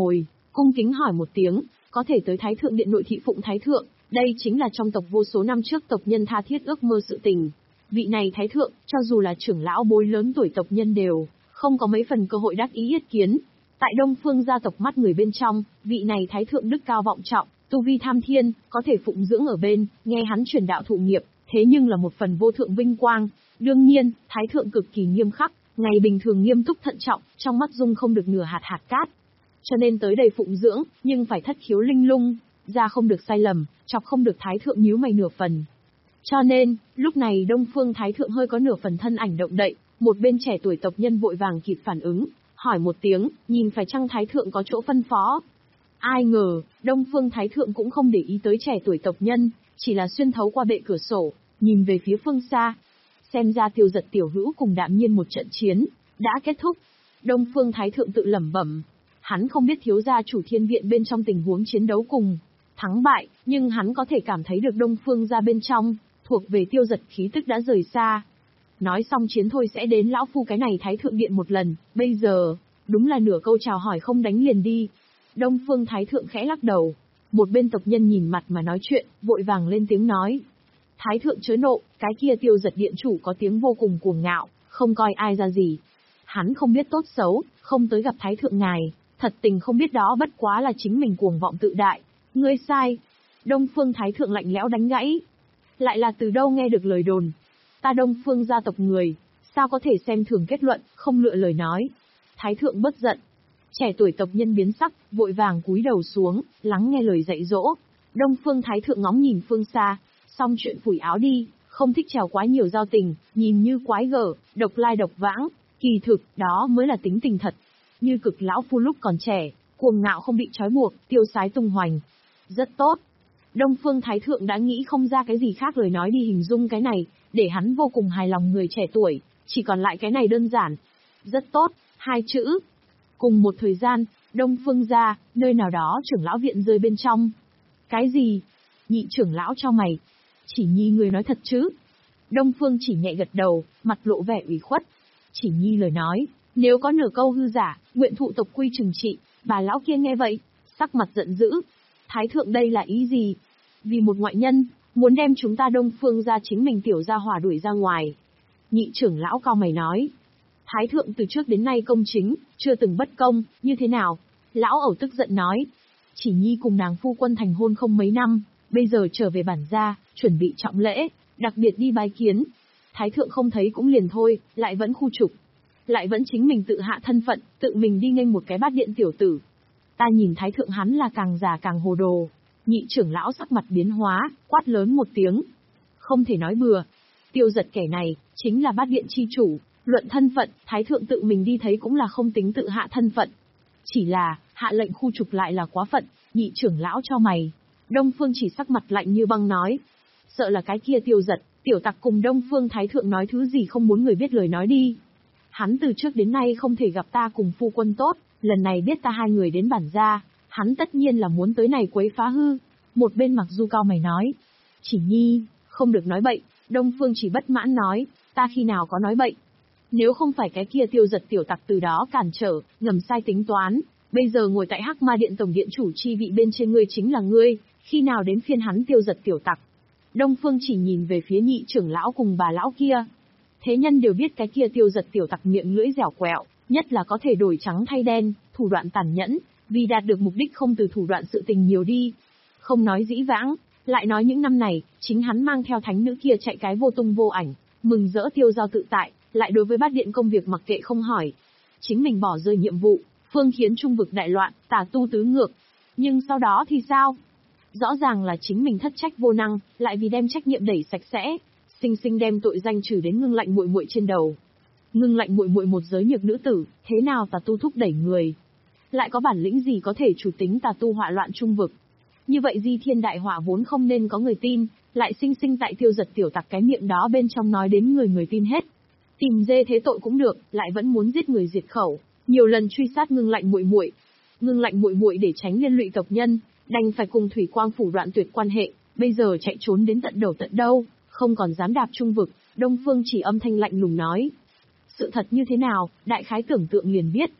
cung kính hỏi một tiếng, có thể tới Thái Thượng Điện nội thị phụng Thái Thượng, đây chính là trong tộc vô số năm trước tộc nhân tha thiết ước mơ sự tình. Vị này Thái Thượng, cho dù là trưởng lão bối lớn tuổi tộc nhân đều, không có mấy phần cơ hội đắc ý yết kiến. Tại Đông Phương gia tộc mắt người bên trong, vị này Thái Thượng đức cao vọng trọng, tu vi tham thiên, có thể phụng dưỡng ở bên, nghe hắn truyền đạo thụ nghiệp, thế nhưng là một phần vô thượng vinh quang. Đương nhiên, Thái Thượng cực kỳ nghiêm khắc, ngày bình thường nghiêm túc thận trọng, trong mắt dung không được nửa hạt hạt cát. Cho nên tới đây phụng dưỡng, nhưng phải thất khiếu linh lung, ra không được sai lầm, chọc không được Thái Thượng nhíu mày nửa phần. Cho nên, lúc này Đông Phương Thái Thượng hơi có nửa phần thân ảnh động đậy, một bên trẻ tuổi tộc nhân vội vàng kịp phản ứng, hỏi một tiếng, nhìn phải chăng Thái Thượng có chỗ phân phó. Ai ngờ, Đông Phương Thái Thượng cũng không để ý tới trẻ tuổi tộc nhân, chỉ là xuyên thấu qua bệ cửa sổ, nhìn về phía phương xa. Xem ra Tiêu Giật tiểu hữu cùng Đạm Nhiên một trận chiến, đã kết thúc. Đông Phương Thái Thượng tự lẩm bẩm. Hắn không biết thiếu gia chủ thiên viện bên trong tình huống chiến đấu cùng thắng bại, nhưng hắn có thể cảm thấy được Đông Phương gia bên trong, thuộc về Tiêu Giật khí tức đã rời xa. Nói xong chiến thôi sẽ đến lão phu cái này Thái Thượng Điện một lần, bây giờ, đúng là nửa câu chào hỏi không đánh liền đi. Đông Phương Thái Thượng khẽ lắc đầu. Một bên tộc nhân nhìn mặt mà nói chuyện, vội vàng lên tiếng nói. Thái Thượng chớ nộ, cái kia Tiêu Giật điện chủ có tiếng vô cùng cuồng ngạo, không coi ai ra gì. Hắn không biết tốt xấu, không tới gặp Thái Thượng ngài, thật tình không biết đó bất quá là chính mình cuồng vọng tự đại. Ngươi sai. Đông Phương Thái Thượng lạnh lẽo đánh gãy. Lại là từ đâu nghe được lời đồn? Ta Đông Phương gia tộc người, sao có thể xem thường kết luận, không lựa lời nói. Thái Thượng bất giận. Trẻ tuổi tộc nhân biến sắc, vội vàng cúi đầu xuống, lắng nghe lời dạy dỗ. Đông Phương Thái Thượng ngóng nhìn phương xa, xong chuyện phủi áo đi, không thích trèo quá nhiều giao tình, nhìn như quái gở, độc lai độc vãng, kỳ thực, đó mới là tính tình thật. Như cực lão phu lúc còn trẻ, cuồng ngạo không bị trói buộc, tiêu sái tung hoành. Rất tốt. Đông Phương Thái Thượng đã nghĩ không ra cái gì khác lời nói đi hình dung cái này, để hắn vô cùng hài lòng người trẻ tuổi, chỉ còn lại cái này đơn giản. Rất tốt, hai chữ. Cùng một thời gian, Đông Phương gia, nơi nào đó trưởng lão viện rơi bên trong. Cái gì? Nhị trưởng lão cho mày. Chỉ Nhi người nói thật chứ? Đông Phương chỉ nhẹ gật đầu, mặt lộ vẻ ủy khuất. Chỉ Nhi lời nói, nếu có nửa câu hư giả, nguyện thụ tộc quy trừng trị. Bà lão kia nghe vậy, sắc mặt giận dữ. Thái Thượng đây là ý gì? Vì một ngoại nhân, muốn đem chúng ta Đông Phương gia chính mình tiểu gia hỏa đuổi ra ngoài. Nhị trưởng lão cao mày nói. Thái Thượng từ trước đến nay công chính, chưa từng bất công, như thế nào? Lão ẩu tức giận nói. Chỉ Nhi cùng nàng phu quân thành hôn không mấy năm, bây giờ trở về bản gia, chuẩn bị trọng lễ, đặc biệt đi bái kiến. Thái Thượng không thấy cũng liền thôi, lại vẫn khu trục. Lại vẫn chính mình tự hạ thân phận, tự mình đi nghênh một cái bát điện tiểu tử. Ta nhìn Thái Thượng hắn là càng già càng hồ đồ. Nhị trưởng lão sắc mặt biến hóa, quát lớn một tiếng. Không thể nói bừa. Tiêu Giật kẻ này, chính là bát điện chi chủ, luận thân phận, Thái Thượng tự mình đi thấy cũng là không tính tự hạ thân phận. Chỉ là, hạ lệnh khu trục lại là quá phận, nhị trưởng lão cho mày. Đông Phương chỉ sắc mặt lạnh như băng nói. Sợ là cái kia Tiêu Giật, tiểu tặc cùng Đông Phương Thái Thượng nói thứ gì không muốn người biết lời nói đi. Hắn từ trước đến nay không thể gặp ta cùng phu quân tốt, lần này biết ta hai người đến bản gia, hắn tất nhiên là muốn tới này quấy phá hư. Một bên Mặc Du cao mày nói. Chỉ Nhi, không được nói bậy. Đông Phương chỉ bất mãn nói, ta khi nào có nói bậy. Nếu không phải cái kia Tiêu Giật tiểu tặc từ đó cản trở, ngầm sai tính toán, bây giờ ngồi tại Hắc Ma Điện tổng điện chủ chi vị bên trên ngươi chính là ngươi, khi nào đến phiên hắn Tiêu Giật tiểu tặc. Đông Phương chỉ nhìn về phía nhị trưởng lão cùng bà lão kia. Thế nhân đều biết cái kia Tiêu Giật tiểu tặc miệng lưỡi dẻo quẹo, nhất là có thể đổi trắng thay đen, thủ đoạn tàn nhẫn, vì đạt được mục đích không từ thủ đoạn sự tình nhiều đi. Không nói dĩ vãng, lại nói những năm này, chính hắn mang theo thánh nữ kia chạy cái vô tung vô ảnh, mừng rỡ tiêu giao tự tại, lại đối với bát điện công việc mặc kệ không hỏi. Chính mình bỏ rơi nhiệm vụ, phương khiến trung vực đại loạn, tà tu tứ ngược. Nhưng sau đó thì sao? Rõ ràng là chính mình thất trách vô năng, lại vì đem trách nhiệm đẩy sạch sẽ, sinh sinh đem tội danh trừ đến Ngưng Lạnh muội muội trên đầu. Ngưng Lạnh muội muội một giới nhược nữ tử, thế nào tà tu thúc đẩy người? Lại có bản lĩnh gì có thể chủ tính tà tu họa loạn trung vực? Như vậy Di Thiên đại họa vốn không nên có người tin, lại sinh sinh tại Tiêu Giật tiểu tặc cái miệng đó bên trong nói đến người người tin hết. Tìm dê thế tội cũng được, lại vẫn muốn giết người diệt khẩu, nhiều lần truy sát Ngưng Lạnh muội muội. Ngưng Lạnh muội muội để tránh liên lụy tộc nhân, đành phải cùng Thủy Quang phủ đoạn tuyệt quan hệ, bây giờ chạy trốn đến tận đầu tận đâu, không còn dám đạp trung vực. Đông Phương chỉ âm thanh lạnh lùng nói. Sự thật như thế nào, đại khái tưởng tượng liền biết.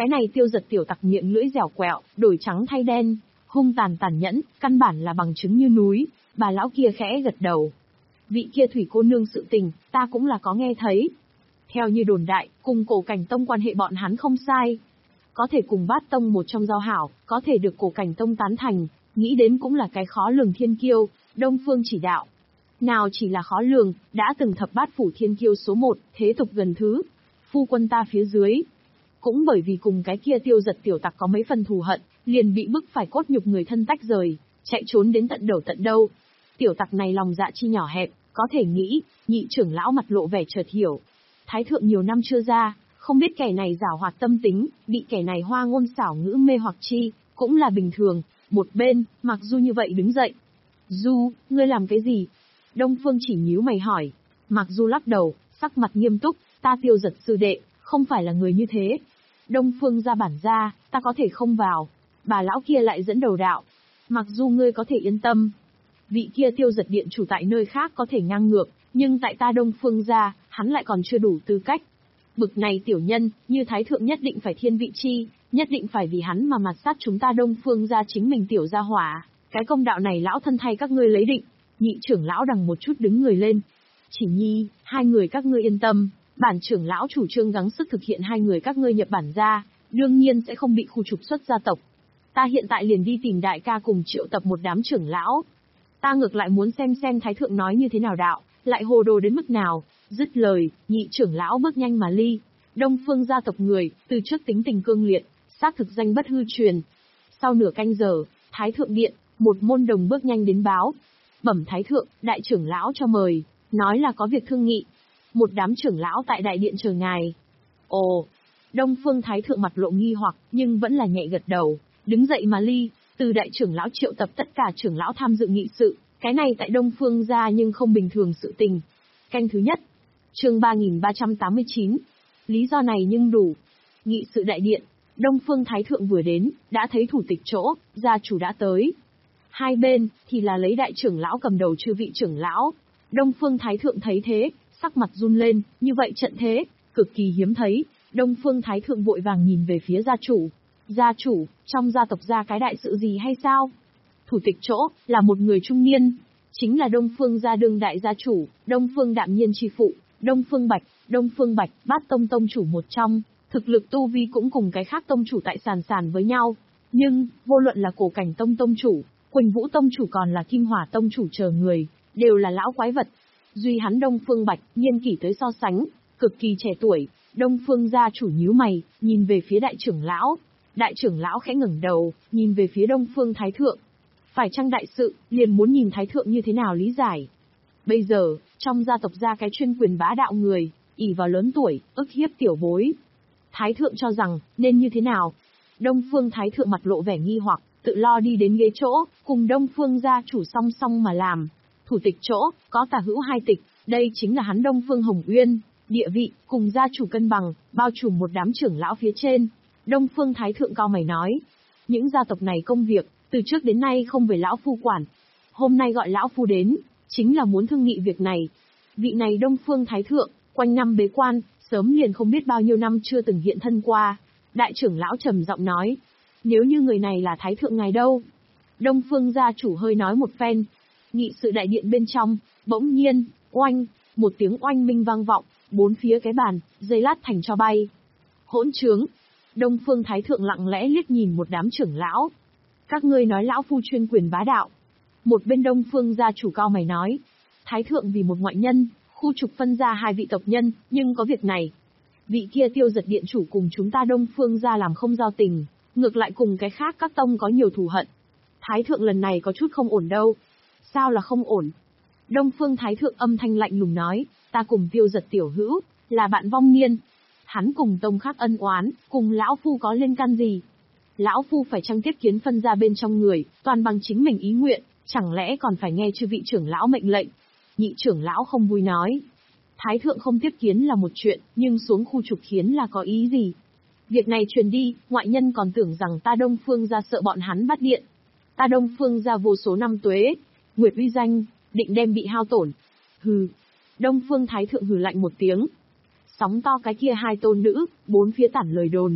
Cái này Tiêu Giật tiểu tặc miệng lưỡi dẻo quẹo, đổi trắng thay đen, hung tàn tàn nhẫn, căn bản là bằng chứng như núi. Bà lão kia khẽ gật đầu. Vị kia thủy cô nương sự tình, ta cũng là có nghe thấy. Theo như đồn đại, cùng Cổ Cảnh Tông quan hệ bọn hắn không sai. Có thể cùng Bát Tông một trong giao hảo, có thể được Cổ Cảnh Tông tán thành, nghĩ đến cũng là cái khó lường thiên kiêu, Đông Phương chỉ đạo. Nào chỉ là khó lường, đã từng thập bát phủ thiên kiêu số một, thế tục gần thứ. Phu quân ta phía dưới. Cũng bởi vì cùng cái kia Tiêu Giật tiểu tặc có mấy phần thù hận, liền bị bức phải cốt nhục người thân tách rời, chạy trốn đến tận đầu tận đâu. Tiểu tặc này lòng dạ chi nhỏ hẹp, có thể nghĩ, nhị trưởng lão mặt lộ vẻ chợt hiểu. Thái thượng nhiều năm chưa ra, không biết kẻ này giảo hoạt tâm tính, bị kẻ này hoa ngôn xảo ngữ mê hoặc chi, cũng là bình thường. Một bên, Mặc Du như vậy đứng dậy. Du, ngươi làm cái gì? Đông Phương Chỉ nhíu mày hỏi. Mặc Du lắc đầu, sắc mặt nghiêm túc, ta Tiêu Giật sư đệ, không phải là người như thế. Đông Phương ra bản ra, ta có thể không vào. Bà lão kia lại dẫn đầu đạo. Mặc Du ngươi có thể yên tâm. Vị kia Tiêu Giật điện chủ tại nơi khác có thể ngang ngược, nhưng tại ta Đông Phương ra, hắn lại còn chưa đủ tư cách. Bực này tiểu nhân, như Thái thượng nhất định phải thiên vị chi, nhất định phải vì hắn mà mặt sát chúng ta Đông Phương ra chính mình tiểu gia hỏa. Cái công đạo này lão thân thay các ngươi lấy định. Nhị trưởng lão đằng một chút đứng người lên. Chỉ nhi, hai người các ngươi yên tâm, bản trưởng lão chủ trương gắng sức thực hiện hai người các ngươi nhập bản ra, đương nhiên sẽ không bị khu trục xuất gia tộc. Ta hiện tại liền đi tìm đại ca cùng triệu tập một đám trưởng lão. Ta ngược lại muốn xem xem Thái thượng nói như thế nào đạo, lại hồ đồ đến mức nào. Dứt lời, nhị trưởng lão bước nhanh mà ly. Đông Phương gia tộc người, từ trước tính tình cương liệt, xác thực danh bất hư truyền. Sau nửa canh giờ, Thái thượng điện, một môn đồng bước nhanh đến báo. Bẩm Thái thượng, đại trưởng lão cho mời, nói là có việc thương nghị. Một đám trưởng lão tại đại điện chờ ngài. Ồ, Đông Phương Thái thượng mặt lộ nghi hoặc, nhưng vẫn là nhẹ gật đầu, đứng dậy mà ly, từ đại trưởng lão triệu tập tất cả trưởng lão tham dự nghị sự, cái này tại Đông Phương gia nhưng không bình thường sự tình. Canh thứ nhất, chương ba nghìn ba trăm tám mươi chín, lý do này nhưng đủ. Nghị sự đại điện, Đông Phương Thái thượng vừa đến, đã thấy thủ tịch chỗ, gia chủ đã tới. Hai bên, thì là lấy đại trưởng lão cầm đầu chư vị trưởng lão. Đông Phương Thái thượng thấy thế, sắc mặt run lên, như vậy trận thế, cực kỳ hiếm thấy. Đông Phương Thái thượng vội vàng nhìn về phía gia chủ. Gia chủ, trong gia tộc ra cái đại sự gì hay sao? Thủ tịch chỗ, là một người trung niên. Chính là Đông Phương gia đương đại gia chủ, Đông Phương đạm nhiên chi phụ, Đông Phương Bạch, Đông Phương Bạch, bát tông tông chủ một trong. Thực lực tu vi cũng cùng cái khác tông chủ tại sàn sàn với nhau. Nhưng, vô luận là Cổ Cảnh Tông tông chủ, Quỳnh Vũ tông chủ còn là Kim Hỏa tông chủ chờ người, đều là lão quái vật. Duy hắn Đông Phương Bạch, niên kỷ tới so sánh, cực kỳ trẻ tuổi. Đông Phương gia chủ nhíu mày, nhìn về phía đại trưởng lão. Đại trưởng lão khẽ ngẩng đầu, nhìn về phía Đông Phương Thái thượng. Phải chăng đại sự, liền muốn nhìn Thái thượng như thế nào lý giải. Bây giờ, trong gia tộc ra cái chuyên quyền bá đạo người, ỷ vào lớn tuổi, ức hiếp tiểu bối. Thái thượng cho rằng, nên như thế nào? Đông Phương Thái thượng mặt lộ vẻ nghi hoặc, tự lo đi đến ghế chỗ, cùng Đông Phương gia chủ song song mà làm. Thủ tịch chỗ, có tả hữu hai tịch, đây chính là hắn Đông Phương Hồng Uyên, địa vị, cùng gia chủ cân bằng, bao trùm một đám trưởng lão phía trên. Đông Phương Thái thượng cao mày nói, những gia tộc này công việc, từ trước đến nay không về lão phu quản. Hôm nay gọi lão phu đến, chính là muốn thương nghị việc này. Vị này Đông Phương Thái thượng, quanh năm bế quan, sớm liền không biết bao nhiêu năm chưa từng hiện thân qua. Đại trưởng lão trầm giọng nói, nếu như người này là Thái thượng ngài đâu? Đông Phương gia chủ hơi nói một phen. Nghị sự đại điện bên trong, bỗng nhiên, oanh, một tiếng oanh minh vang vọng, bốn phía cái bàn, dây lát thành cho bay. Hỗn trướng! Đông Phương Thái thượng lặng lẽ liếc nhìn một đám trưởng lão. Các ngươi nói lão phu chuyên quyền bá đạo. Một bên Đông Phương gia chủ cao mày nói, Thái thượng vì một ngoại nhân, khu trục phân ra hai vị tộc nhân, nhưng có việc này. Vị kia Tiêu Giật điện chủ cùng chúng ta Đông Phương gia làm không giao tình, ngược lại cùng cái khác các tông có nhiều thù hận. Thái thượng lần này có chút không ổn đâu. Sao là không ổn? Đông Phương Thái thượng âm thanh lạnh lùng nói, ta cùng Tiêu Giật tiểu hữu, là bạn vong niên. Hắn cùng tông khác ân oán, cùng lão phu có liên can gì? Lão phu phải chăng tiếp kiến phân ra bên trong người, toàn bằng chính mình ý nguyện, chẳng lẽ còn phải nghe chư vị trưởng lão mệnh lệnh? Nhị trưởng lão không vui nói. Thái thượng không tiếp kiến là một chuyện, nhưng xuống khu trục khiến là có ý gì? Việc này truyền đi, ngoại nhân còn tưởng rằng ta Đông Phương gia sợ bọn hắn bắt điện. Ta Đông Phương gia vô số năm tuế, nguyệt uy danh, định đem bị hao tổn. Hừ. Đông Phương Thái thượng hừ lạnh một tiếng. Sóng to cái kia hai tôn nữ, bốn phía tản lời đồn.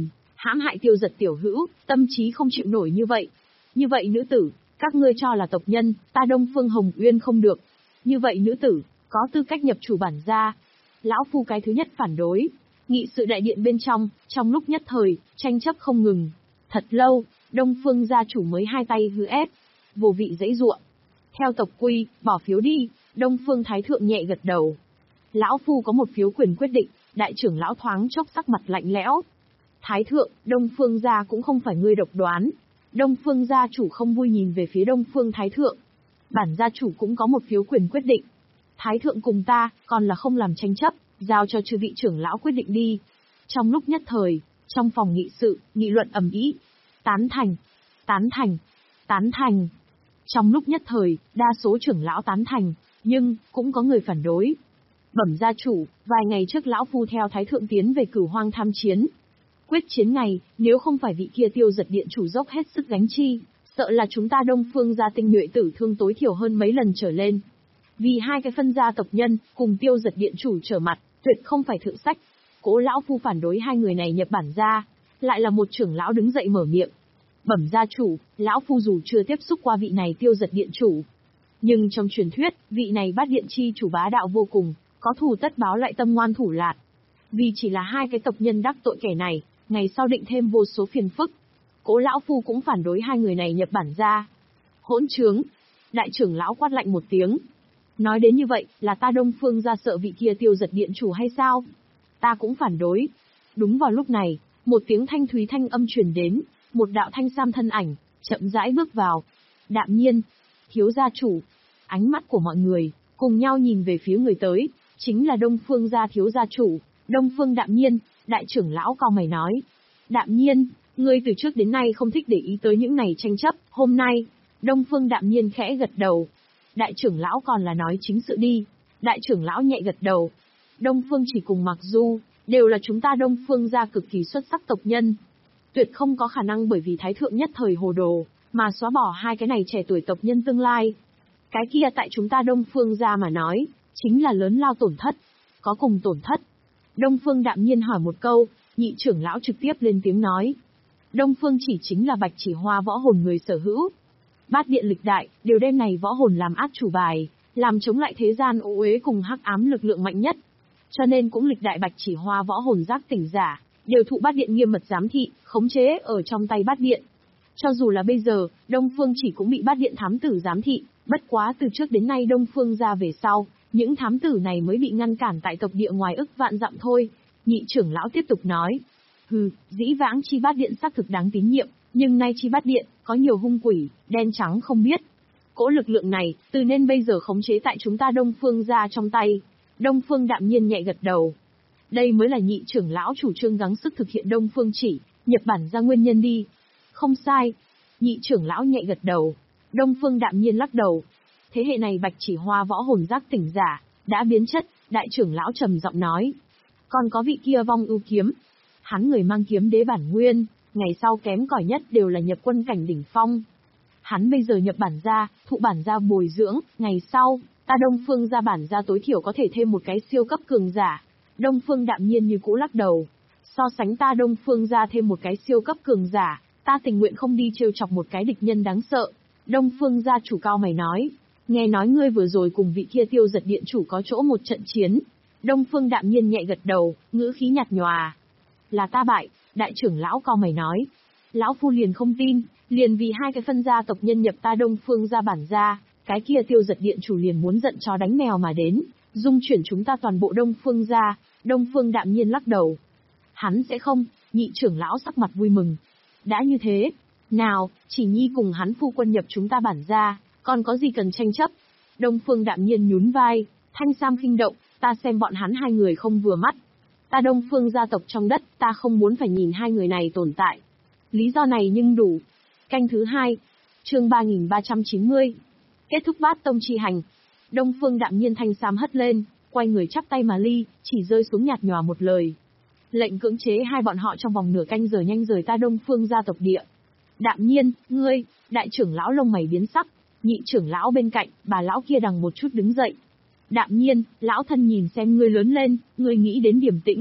hãm hại Tiêu Giật tiểu hữu, tâm trí không chịu nổi như vậy. Như vậy nữ tử, các ngươi cho là tộc nhân, ta Đông Phương Hồng Uyên không được. Như vậy nữ tử, có tư cách nhập chủ bản gia. Lão phu cái thứ nhất phản đối. Nghị sự đại điện bên trong, trong lúc nhất thời, tranh chấp không ngừng. Thật lâu, Đông Phương gia chủ mới hai tay hư ép, vô vị dãy giụa. Theo tộc quy, bỏ phiếu đi, Đông Phương Thái Thượng nhẹ gật đầu. Lão phu có một phiếu quyền quyết định, đại trưởng lão thoáng chốc sắc mặt lạnh lẽo. Thái Thượng, Đông Phương gia cũng không phải ngươi độc đoán. Đông Phương gia chủ không vui nhìn về phía Đông Phương Thái Thượng. Bản gia chủ cũng có một phiếu quyền quyết định. Thái Thượng cùng ta, còn là không làm tranh chấp, giao cho chư vị trưởng lão quyết định đi. Trong lúc nhất thời, trong phòng nghị sự, nghị luận ầm ĩ. Tán thành, tán thành, tán thành. Trong lúc nhất thời, đa số trưởng lão tán thành, nhưng, cũng có người phản đối. Bẩm gia chủ, vài ngày trước lão phu theo Thái Thượng tiến về Cửu Hoang tham chiến. Quyết chiến ngày, nếu không phải vị kia Tiêu Giật điện chủ dốc hết sức gánh chi, sợ là chúng ta Đông Phương gia tinh nhuệ tử thương tối thiểu hơn mấy lần trở lên. Vì hai cái phân gia tộc nhân, cùng Tiêu Giật điện chủ trở mặt, tuyệt không phải thượng sách. Cố lão phu phản đối hai người này nhập bản gia. Lại là một trưởng lão đứng dậy mở miệng. Bẩm gia chủ, lão phu dù chưa tiếp xúc qua vị này Tiêu Giật điện chủ, nhưng trong truyền thuyết, vị này Bát Điện chi chủ bá đạo vô cùng, có thù tất báo lại tâm ngoan thủ lạt. Vì chỉ là hai cái tộc nhân đắc tội kẻ này, ngày sau định thêm vô số phiền phức. Cố lão phu cũng phản đối hai người này nhập bản gia. Hỗn trướng! Đại trưởng lão quát lạnh một tiếng. Nói đến như vậy, là ta Đông Phương gia sợ vị kia Tiêu Giật điện chủ hay sao? Ta cũng phản đối. Đúng vào lúc này, một tiếng thanh thúy thanh âm truyền đến, một đạo thanh sam thân ảnh, chậm rãi bước vào. Đạm Nhiên, thiếu gia chủ. Ánh mắt của mọi người, cùng nhau nhìn về phía người tới, chính là Đông Phương gia thiếu gia chủ, Đông Phương Đạm Nhiên. Đại trưởng lão cau mày nói. Đạm Nhiên, ngươi từ trước đến nay không thích để ý tới những này tranh chấp, hôm nay. Đông Phương Đạm Nhiên khẽ gật đầu. Đại trưởng lão còn là nói chính sự đi. Đại trưởng lão nhẹ gật đầu. Đông Phương chỉ cùng Mặc Du, đều là chúng ta Đông Phương gia cực kỳ xuất sắc tộc nhân. Tuyệt không có khả năng bởi vì Thái Thượng nhất thời hồ đồ, mà xóa bỏ hai cái này trẻ tuổi tộc nhân tương lai. Cái kia tại chúng ta Đông Phương gia mà nói, chính là lớn lao tổn thất. Có cùng tổn thất. Đông Phương Đạm Nhiên hỏi một câu, nhị trưởng lão trực tiếp lên tiếng nói. Đông Phương chỉ chính là Bạch Chỉ Hoa võ hồn người sở hữu. Bát điện lịch đại, đều đem này võ hồn làm át chủ bài, làm chống lại thế gian ô uế cùng hắc ám lực lượng mạnh nhất. Cho nên cũng lịch đại Bạch Chỉ Hoa võ hồn giác tỉnh giả, đều thụ bát điện nghiêm mật giám thị, khống chế ở trong tay bát điện. Cho dù là bây giờ, Đông Phương chỉ cũng bị bát điện thám tử giám thị, bất quá từ trước đến nay Đông Phương ra về sau, những thám tử này mới bị ngăn cản tại tộc địa ngoài ức vạn dặm thôi. Nhị trưởng lão tiếp tục nói. Hừ, dĩ vãng chi bát điện xác thực đáng tín nhiệm, nhưng nay chi bát điện, có nhiều hung quỷ, đen trắng không biết. Cỗ lực lượng này, từ nên bây giờ khống chế tại chúng ta Đông Phương ra trong tay. Đông Phương Đạm Nhiên nhẹ gật đầu. Đây mới là nhị trưởng lão chủ trương gắng sức thực hiện Đông Phương chỉ, nhập bản ra nguyên nhân đi. Không sai. Nhị trưởng lão nhẹ gật đầu. Đông Phương Đạm Nhiên lắc đầu. Thế hệ này Bạch Chỉ Hoa võ hồn giác tỉnh giả, đã biến chất, đại trưởng lão trầm giọng nói. Còn có vị kia Vong Ưu kiếm. Hắn người mang kiếm đế bản nguyên, ngày sau kém cỏi nhất đều là nhập quân cảnh đỉnh phong. Hắn bây giờ nhập bản gia, thụ bản gia bồi dưỡng, ngày sau, ta Đông Phương gia bản gia tối thiểu có thể thêm một cái siêu cấp cường giả. Đông Phương Đạm Nhiên như cũ lắc đầu. So sánh ta Đông Phương gia thêm một cái siêu cấp cường giả, ta tình nguyện không đi trêu chọc một cái địch nhân đáng sợ. Đông Phương gia chủ cao mày nói. Nghe nói ngươi vừa rồi cùng vị kia Tiêu Giật điện chủ có chỗ một trận chiến. Đông Phương Đạm Nhiên nhẹ gật đầu, ngữ khí nhạt nhòa. Là ta bại, đại trưởng lão cao mày nói. Lão phu liền không tin, liền vì hai cái phân gia tộc nhân nhập ta Đông Phương gia bản gia, cái kia Tiêu Giật điện chủ liền muốn giận chó đánh mèo mà đến, dung chuyển chúng ta toàn bộ Đông Phương gia. Đông Phương Đạm Nhiên lắc đầu. Hắn sẽ không, nhị trưởng lão sắc mặt vui mừng. Đã như thế, nào, chỉ nhi cùng hắn phu quân nhập chúng ta bản gia, còn có gì cần tranh chấp? Đông Phương Đạm Nhiên nhún vai, thanh sam khinh động, ta xem bọn hắn hai người không vừa mắt. Ta Đông Phương gia tộc trong đất, ta không muốn phải nhìn hai người này tồn tại. Lý do này nhưng đủ. Canh thứ hai, chương ba nghìn ba trăm chín mươi. Kết thúc bát tông chi hành. Đông Phương Đạm Nhiên thanh sam hất lên, quay người chắp tay mà ly, chỉ rơi xuống nhạt nhòa một lời. Lệnh cưỡng chế hai bọn họ trong vòng nửa canh giờ nhanh rời ta Đông Phương gia tộc địa. Đạm Nhiên, ngươi, đại trưởng lão lông mày biến sắc, nhị trưởng lão bên cạnh, bà lão kia đằng một chút đứng dậy. Đạm Nhiên, lão thân nhìn xem ngươi lớn lên, ngươi nghĩ đến điềm tĩnh,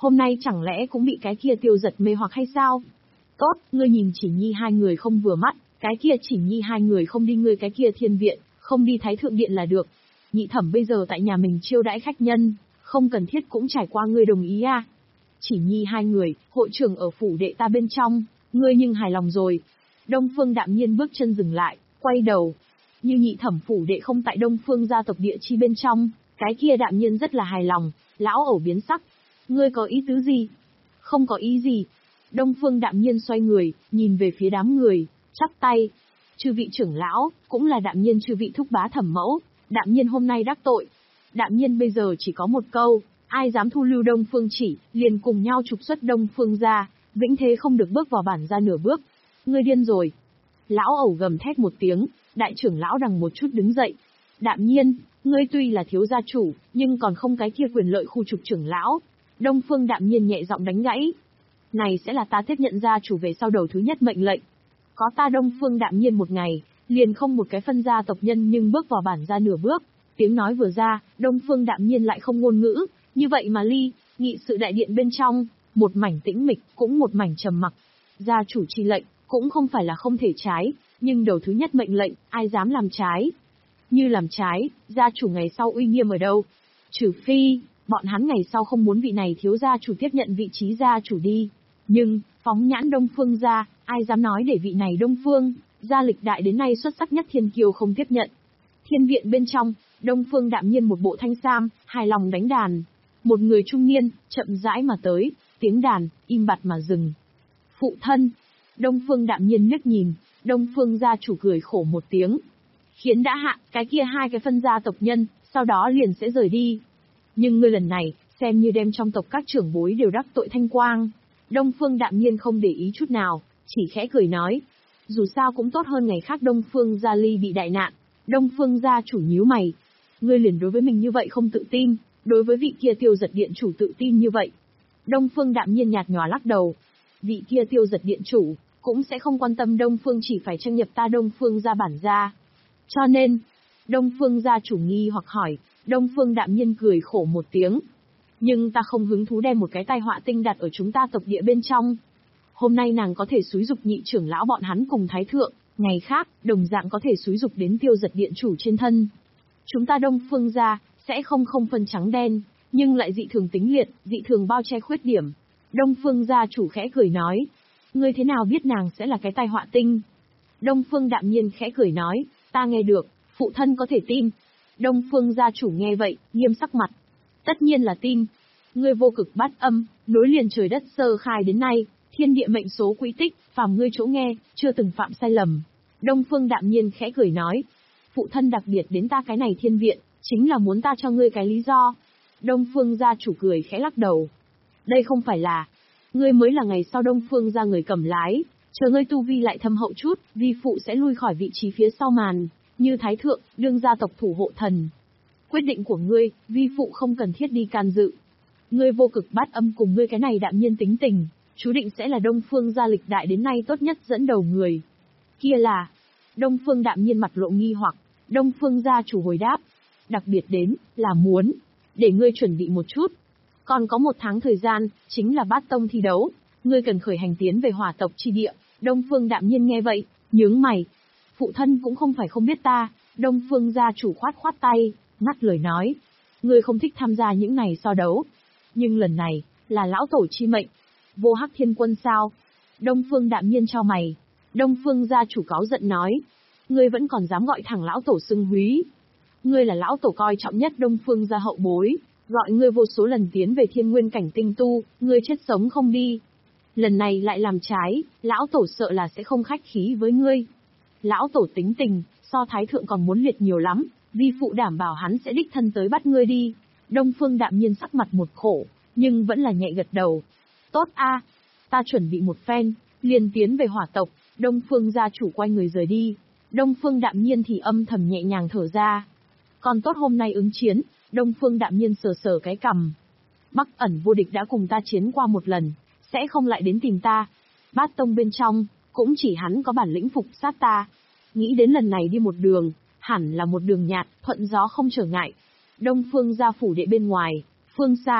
Hôm nay chẳng lẽ cũng bị cái kia Tiêu Giật mê hoặc hay sao? Tốt, ngươi nhìn Chỉ Nhi hai người không vừa mắt, cái kia Chỉ Nhi hai người không đi ngươi cái kia thiên viện, không đi Thái Thượng Điện là được. Nhị thẩm bây giờ tại nhà mình chiêu đãi khách nhân, không cần thiết cũng trải qua ngươi đồng ý à. Chỉ Nhi hai người, hội trưởng ở phủ đệ ta bên trong, ngươi nhưng hài lòng rồi. Đông Phương đạm nhiên bước chân dừng lại, quay đầu. Như nhị thẩm phủ đệ không tại Đông Phương gia tộc địa chi bên trong, cái kia đạm nhiên rất là hài lòng, lão ẩu biến sắc. Ngươi có ý tứ gì? Không có ý gì. Đông Phương đạm nhiên xoay người, nhìn về phía đám người, chắp tay. Chư vị trưởng lão, cũng là đạm nhiên chư vị thúc bá thẩm mẫu, đạm nhiên hôm nay đắc tội. Đạm nhiên bây giờ chỉ có một câu, ai dám thu lưu Đông Phương Chỉ, liền cùng nhau trục xuất Đông Phương gia, vĩnh thế không được bước vào bản gia nửa bước. Ngươi điên rồi. Lão ẩu gầm thét một tiếng, đại trưởng lão đằng một chút đứng dậy. Đạm nhiên, ngươi tuy là thiếu gia chủ, nhưng còn không cái kia quyền lợi khu trục trưởng lão. Đông Phương đạm nhiên nhẹ giọng đánh gãy. Này sẽ là ta tiếp nhận gia chủ về sau đầu thứ nhất mệnh lệnh. Có ta Đông Phương đạm nhiên một ngày, liền không một cái phân gia tộc nhân nhưng bước vào bản gia nửa bước. Tiếng nói vừa ra, Đông Phương đạm nhiên lại không ngôn ngữ, như vậy mà ly, nghị sự đại điện bên trong, một mảnh tĩnh mịch, cũng một mảnh trầm mặc. Gia chủ chi lệnh, cũng không phải là không thể trái, nhưng đầu thứ nhất mệnh lệnh, ai dám làm trái. Như làm trái, gia chủ ngày sau uy nghiêm ở đâu? Trừ phi, bọn hắn ngày sau không muốn vị này thiếu gia chủ tiếp nhận vị trí gia chủ đi. Nhưng, phóng nhãn Đông Phương gia, ai dám nói để vị này Đông Phương, gia lịch đại đến nay xuất sắc nhất thiên kiêu không tiếp nhận. Thiên viện bên trong, Đông Phương đạm nhiên một bộ thanh sam, hài lòng đánh đàn. Một người trung niên, chậm rãi mà tới, tiếng đàn, im bặt mà dừng. Phụ thân. Đông Phương đạm nhiên liếc nhìn, Đông Phương gia chủ cười khổ một tiếng. Khiến đã hạ, cái kia hai cái phân gia tộc nhân, sau đó liền sẽ rời đi. Nhưng ngươi lần này, xem như đem trong tộc các trưởng bối đều đắc tội thanh quang. Đông Phương đạm nhiên không để ý chút nào, chỉ khẽ cười nói. Dù sao cũng tốt hơn ngày khác Đông Phương gia ly bị đại nạn. Đông Phương gia chủ nhíu mày. Ngươi liền đối với mình như vậy không tự tin, đối với vị kia Tiêu Giật điện chủ tự tin như vậy. Đông Phương đạm nhiên nhạt nhòa lắc đầu. Vị kia Tiêu Giật điện chủ, cũng sẽ không quan tâm Đông Phương chỉ phải tranh nhập ta Đông Phương gia bản gia. Cho nên, Đông Phương gia chủ nghi hoặc hỏi, Đông Phương đạm nhiên cười khổ một tiếng. Nhưng ta không hứng thú đem một cái tai họa tinh đặt ở chúng ta tộc địa bên trong. Hôm nay nàng có thể xúi dục nhị trưởng lão bọn hắn cùng thái thượng, ngày khác, đồng dạng có thể xúi dục đến Tiêu Giật điện chủ trên thân. Chúng ta Đông Phương gia, sẽ không không phân trắng đen, nhưng lại dị thường tính liệt, dị thường bao che khuyết điểm. Đông Phương gia chủ khẽ cười nói, ngươi thế nào biết nàng sẽ là cái tai họa tinh? Đông Phương đạm nhiên khẽ cười nói, ta nghe được, phụ thân có thể tin. Đông Phương gia chủ nghe vậy, nghiêm sắc mặt. Tất nhiên là tin. Ngươi vô cực bát âm, nối liền trời đất sơ khai đến nay, thiên địa mệnh số quỹ tích, phàm ngươi chỗ nghe, chưa từng phạm sai lầm. Đông Phương đạm nhiên khẽ cười nói, phụ thân đặc biệt đến ta cái này thiên viện, chính là muốn ta cho ngươi cái lý do. Đông Phương gia chủ cười khẽ lắc đầu. Đây không phải là, ngươi mới là ngày sau Đông Phương gia người cầm lái, chờ ngươi tu vi lại thâm hậu chút, vi phụ sẽ lui khỏi vị trí phía sau màn, như thái thượng, đương gia tộc thủ hộ thần. Quyết định của ngươi, vi phụ không cần thiết đi can dự. Ngươi vô cực bát âm cùng ngươi cái này đạm nhiên tính tình, chú định sẽ là Đông Phương gia lịch đại đến nay tốt nhất dẫn đầu người. Kia là, Đông Phương đạm nhiên mặt lộ nghi hoặc, Đông Phương gia chủ hồi đáp, đặc biệt đến, là muốn, để ngươi chuẩn bị một chút. Còn có một tháng thời gian, chính là bát tông thi đấu, ngươi cần khởi hành tiến về hỏa tộc chi địa. Đông Phương đạm nhiên nghe vậy, nhướng mày. Phụ thân cũng không phải không biết ta. Đông Phương gia chủ khoát khoát tay, ngắt lời nói. Ngươi không thích tham gia những này so đấu. Nhưng lần này, là lão tổ chi mệnh. Vô Hắc Thiên Quân sao? Đông Phương đạm nhiên chau mày. Đông Phương gia chủ cáu giận nói. Ngươi vẫn còn dám gọi thẳng lão tổ xưng húy. Ngươi là lão tổ coi trọng nhất Đông Phương gia hậu bối. Gọi ngươi vô số lần tiến về thiên nguyên cảnh tinh tu, ngươi chết sống không đi. Lần này lại làm trái, lão tổ sợ là sẽ không khách khí với ngươi. Lão tổ tính tình, so thái thượng còn muốn liệt nhiều lắm, vi phụ đảm bảo hắn sẽ đích thân tới bắt ngươi đi. Đông Phương đạm nhiên sắc mặt một khổ, nhưng vẫn là nhẹ gật đầu. Tốt a, ta chuẩn bị một phen, liền tiến về hỏa tộc. Đông Phương gia chủ quay người rời đi. Đông Phương đạm nhiên thì âm thầm nhẹ nhàng thở ra. Còn tốt hôm nay ứng chiến, Đông Phương đạm nhiên sờ sờ cái cằm. Bắc ẩn vô địch đã cùng ta chiến qua một lần, sẽ không lại đến tìm ta. Bát tông bên trong, cũng chỉ hắn có bản lĩnh phục sát ta. Nghĩ đến lần này đi một đường, hẳn là một đường nhạt, thuận gió không trở ngại. Đông Phương gia phủ đệ bên ngoài, phương xa,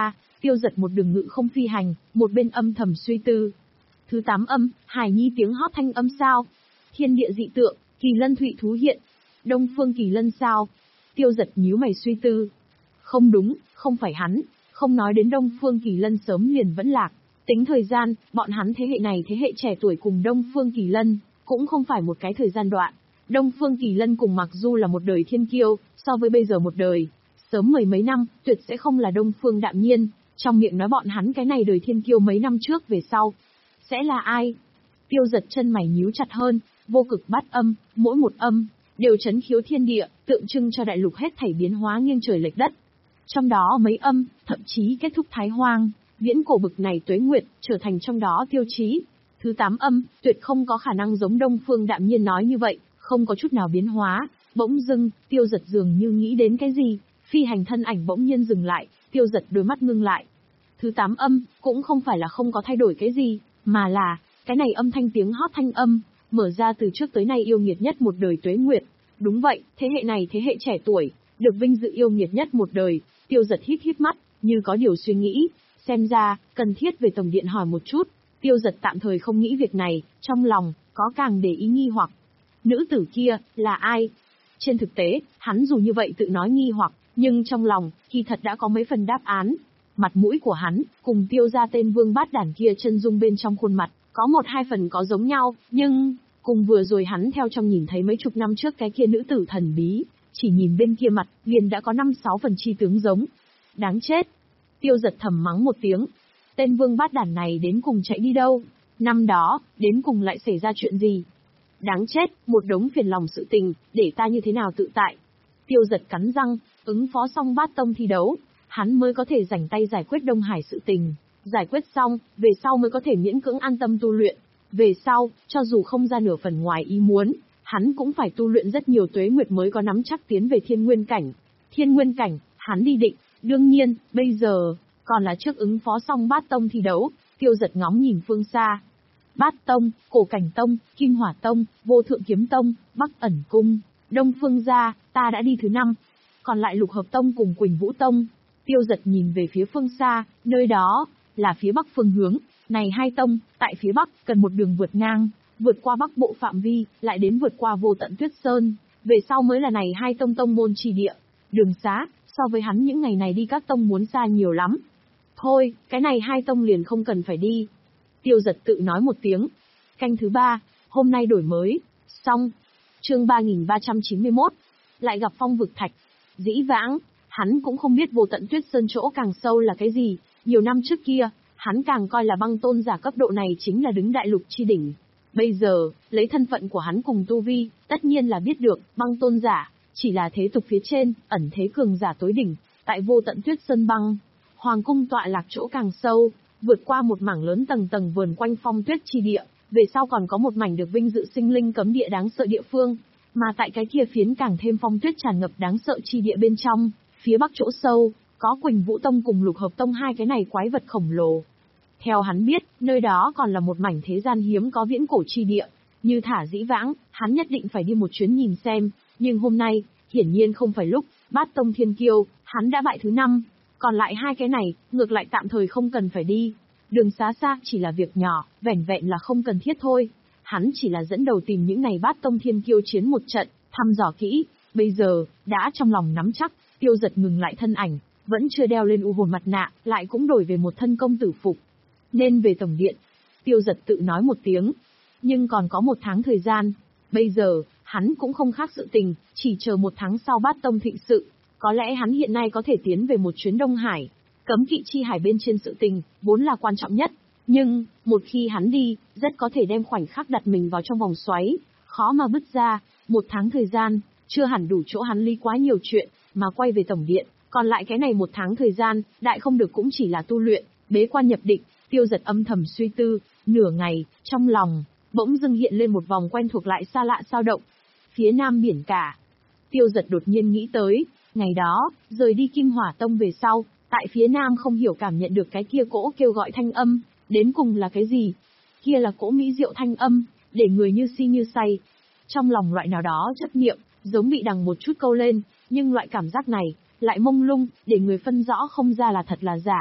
Tiêu Dật một đường ngự không phi hành, một bên âm thầm suy tư. Thứ tám âm, Hải Nhi tiếng hót thanh âm sao? Thiên địa dị tượng, Kỳ Lân Thụy thú hiện. Đông Phương Kỳ Lân sao? Tiêu Dật nhíu mày suy tư. Không đúng, không phải hắn, không nói đến Đông Phương Kỳ Lân sớm liền vẫn lạc. Tính thời gian, bọn hắn thế hệ này thế hệ trẻ tuổi cùng Đông Phương Kỳ Lân, cũng không phải một cái thời gian đoạn. Đông Phương Kỳ Lân cùng mặc dù là một đời thiên kiêu, so với bây giờ một đời, sớm mười mấy năm, tuyệt sẽ không là Đông Phương Đạm Nhiên, trong miệng nói bọn hắn cái này đời thiên kiêu mấy năm trước về sau. Sẽ là ai? Tiêu Dật chân mày nhíu chặt hơn, vô cực bát âm, mỗi một âm, đều chấn khiếu thiên địa, tượng trưng cho đại lục hết thảy biến hóa nghiêng trời lệch đất. Trong đó mấy âm, thậm chí kết thúc thái hoang, viễn cổ bực này tuế nguyệt, trở thành trong đó tiêu chí. Thứ tám âm, tuyệt không có khả năng giống Đông Phương Đạm Nhiên nói như vậy, không có chút nào biến hóa. Bỗng dưng, Tiêu Dật dường như nghĩ đến cái gì, phi hành thân ảnh bỗng nhiên dừng lại, Tiêu Dật đôi mắt ngưng lại. Thứ tám âm, cũng không phải là không có thay đổi cái gì, mà là, cái này âm thanh tiếng hót thanh âm, mở ra từ trước tới nay yêu nghiệt nhất một đời tuế nguyệt. Đúng vậy, thế hệ này thế hệ trẻ tuổi, được vinh dự yêu nghiệt nhất một đời. Tiêu Dật hít hít mắt, như có điều suy nghĩ, xem ra, cần thiết về tổng điện hỏi một chút. Tiêu Dật tạm thời không nghĩ việc này, trong lòng, có càng để ý nghi hoặc. Nữ tử kia, là ai? Trên thực tế, hắn dù như vậy tự nói nghi hoặc, nhưng trong lòng, kỳ thật đã có mấy phần đáp án. Mặt mũi của hắn, cùng Tiêu gia tên vương bát đản kia chân dung bên trong khuôn mặt, có một hai phần có giống nhau, nhưng, cùng vừa rồi hắn theo trong nhìn thấy mấy chục năm trước cái kia nữ tử thần bí, chỉ nhìn bên kia mặt, liền đã có năm sáu phần chi tướng giống. Đáng chết! Tiêu Dật thầm mắng một tiếng. Tên vương bát đản này đến cùng chạy đi đâu? Năm đó, đến cùng lại xảy ra chuyện gì? Đáng chết, một đống phiền lòng sự tình, để ta như thế nào tự tại? Tiêu Dật cắn răng, ứng phó xong bát tông thi đấu, hắn mới có thể rảnh tay giải quyết Đông Hải sự tình. Giải quyết xong, về sau mới có thể miễn cưỡng an tâm tu luyện. Về sau, cho dù không ra nửa phần ngoài ý muốn, hắn cũng phải tu luyện rất nhiều tuế nguyệt mới có nắm chắc tiến về thiên nguyên cảnh. Thiên nguyên cảnh, hắn đi định, đương nhiên, bây giờ, còn là trước ứng phó xong bát tông thi đấu. Tiêu Dật ngóng nhìn phương xa. Bát tông, Cổ Cảnh Tông, Kim Hỏa Tông, Vô Thượng Kiếm Tông, Bắc Ẩn Cung, Đông Phương gia, ta đã đi thứ năm. Còn lại Lục Hợp Tông cùng Quỳnh Vũ Tông. Tiêu Dật nhìn về phía phương xa, nơi đó, là phía bắc phương hướng. Này hai tông, tại phía bắc, cần một đường vượt ngang, vượt qua bắc bộ phạm vi, lại đến vượt qua vô tận tuyết sơn. Về sau mới là này hai tông tông môn chi địa. Đường xá, so với hắn những ngày này đi các tông muốn xa nhiều lắm. Thôi, cái này hai tông liền không cần phải đi. Tiêu Dật tự nói một tiếng. Canh thứ ba, hôm nay đổi mới. Xong. Chương ba nghìn ba trăm chín mươi mốt. Lại gặp phong vực thạch. Dĩ vãng, hắn cũng không biết vô tận tuyết sơn chỗ càng sâu là cái gì. Nhiều năm trước kia, hắn càng coi là băng tôn giả cấp độ này chính là đứng đại lục chi đỉnh. Bây giờ, lấy thân phận của hắn cùng tu vi, tất nhiên là biết được, băng tôn giả, chỉ là thế tục phía trên, ẩn thế cường giả tối đỉnh, tại vô tận tuyết sơn băng. Hoàng cung tọa lạc chỗ càng sâu, vượt qua một mảng lớn tầng tầng vườn quanh phong tuyết chi địa, về sau còn có một mảnh được vinh dự sinh linh cấm địa đáng sợ địa phương, mà tại cái kia phiến càng thêm phong tuyết tràn ngập đáng sợ chi địa bên trong, phía bắc chỗ sâu, có Quỳnh Vũ Tông cùng Lục Hợp Tông hai cái này quái vật khổng lồ. Theo hắn biết, nơi đó còn là một mảnh thế gian hiếm có viễn cổ chi địa, như thả dĩ vãng, hắn nhất định phải đi một chuyến nhìn xem, nhưng hôm nay, hiển nhiên không phải lúc. Bát tông thiên kiêu, hắn đã bại thứ năm. Còn lại hai cái này, ngược lại tạm thời không cần phải đi. Đường xá xa chỉ là việc nhỏ, vẻn vẹn là không cần thiết thôi. Hắn chỉ là dẫn đầu tìm những này bát tông thiên kiêu chiến một trận, thăm dò kỹ. Bây giờ, đã trong lòng nắm chắc, Tiêu Dật ngừng lại thân ảnh, vẫn chưa đeo lên u hồn mặt nạ, lại cũng đổi về một thân công tử phục. Nên về tổng điện. Tiêu Dật tự nói một tiếng. Nhưng còn có một tháng thời gian. Bây giờ, hắn cũng không khác sự tình, chỉ chờ một tháng sau bát tông thịnh sự. Có lẽ hắn hiện nay có thể tiến về một chuyến Đông Hải. Cấm kỵ chi hải bên trên sự tình, vốn là quan trọng nhất. Nhưng, một khi hắn đi, rất có thể đem khoảnh khắc đặt mình vào trong vòng xoáy. Khó mà bứt ra, một tháng thời gian, chưa hẳn đủ chỗ hắn lý quá nhiều chuyện, mà quay về tổng điện. Còn lại cái này một tháng thời gian, đại không được cũng chỉ là tu luyện, bế quan nhập định. Tiêu Dật âm thầm suy tư, nửa ngày, trong lòng, bỗng dưng hiện lên một vòng quen thuộc lại xa lạ sao động. Phía nam biển cả. Tiêu Dật đột nhiên nghĩ tới, ngày đó, rời đi Kim Hỏa Tông về sau, tại phía nam không hiểu cảm nhận được cái kia cỗ kêu gọi thanh âm, đến cùng là cái gì? Kia là cỗ mỹ diệu thanh âm, để người như si như say. Trong lòng loại nào đó chấp niệm, giống bị đằng một chút câu lên, nhưng loại cảm giác này, lại mông lung, để người phân rõ không ra là thật là giả.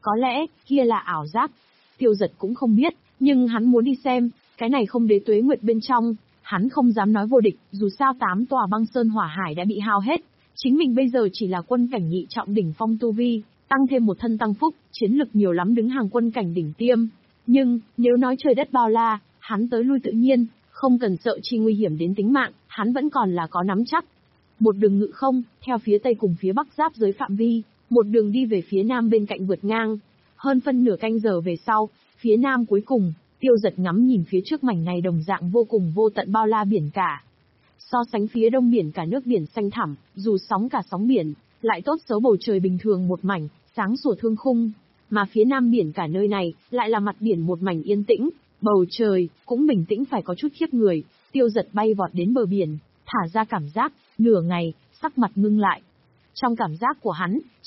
Có lẽ, kia là ảo giác. Tiêu Giật cũng không biết, nhưng hắn muốn đi xem, cái này không đế tuế nguyệt bên trong, hắn không dám nói vô địch, dù sao tám tòa băng sơn hỏa hải đã bị hao hết. Chính mình bây giờ chỉ là quân cảnh nhị trọng đỉnh phong tu vi, tăng thêm một thân tăng phúc, chiến lực nhiều lắm đứng hàng quân cảnh đỉnh tiêm. Nhưng, nếu nói trời đất bao la, hắn tới lui tự nhiên, không cần sợ chi nguy hiểm đến tính mạng, hắn vẫn còn là có nắm chắc. Một đường ngự không, theo phía tây cùng phía bắc giáp giới phạm vi, một đường đi về phía nam bên cạnh vượt ngang. Hơn phân nửa canh giờ về sau, phía nam cuối cùng, Tiêu Giật ngắm nhìn phía trước mảnh này đồng dạng vô cùng vô tận bao la biển cả. So sánh phía đông biển cả nước biển xanh thẳm, dù sóng cả sóng biển, lại tốt xấu bầu trời bình thường một mảnh, sáng sủa thương khung. Mà phía nam biển cả nơi này, lại là mặt biển một mảnh yên tĩnh, bầu trời, cũng bình tĩnh phải có chút khiếp người. Tiêu Giật bay vọt đến bờ biển, thả ra cảm giác, nửa ngày, sắc mặt ngưng lại. Trong cảm giác của hắn,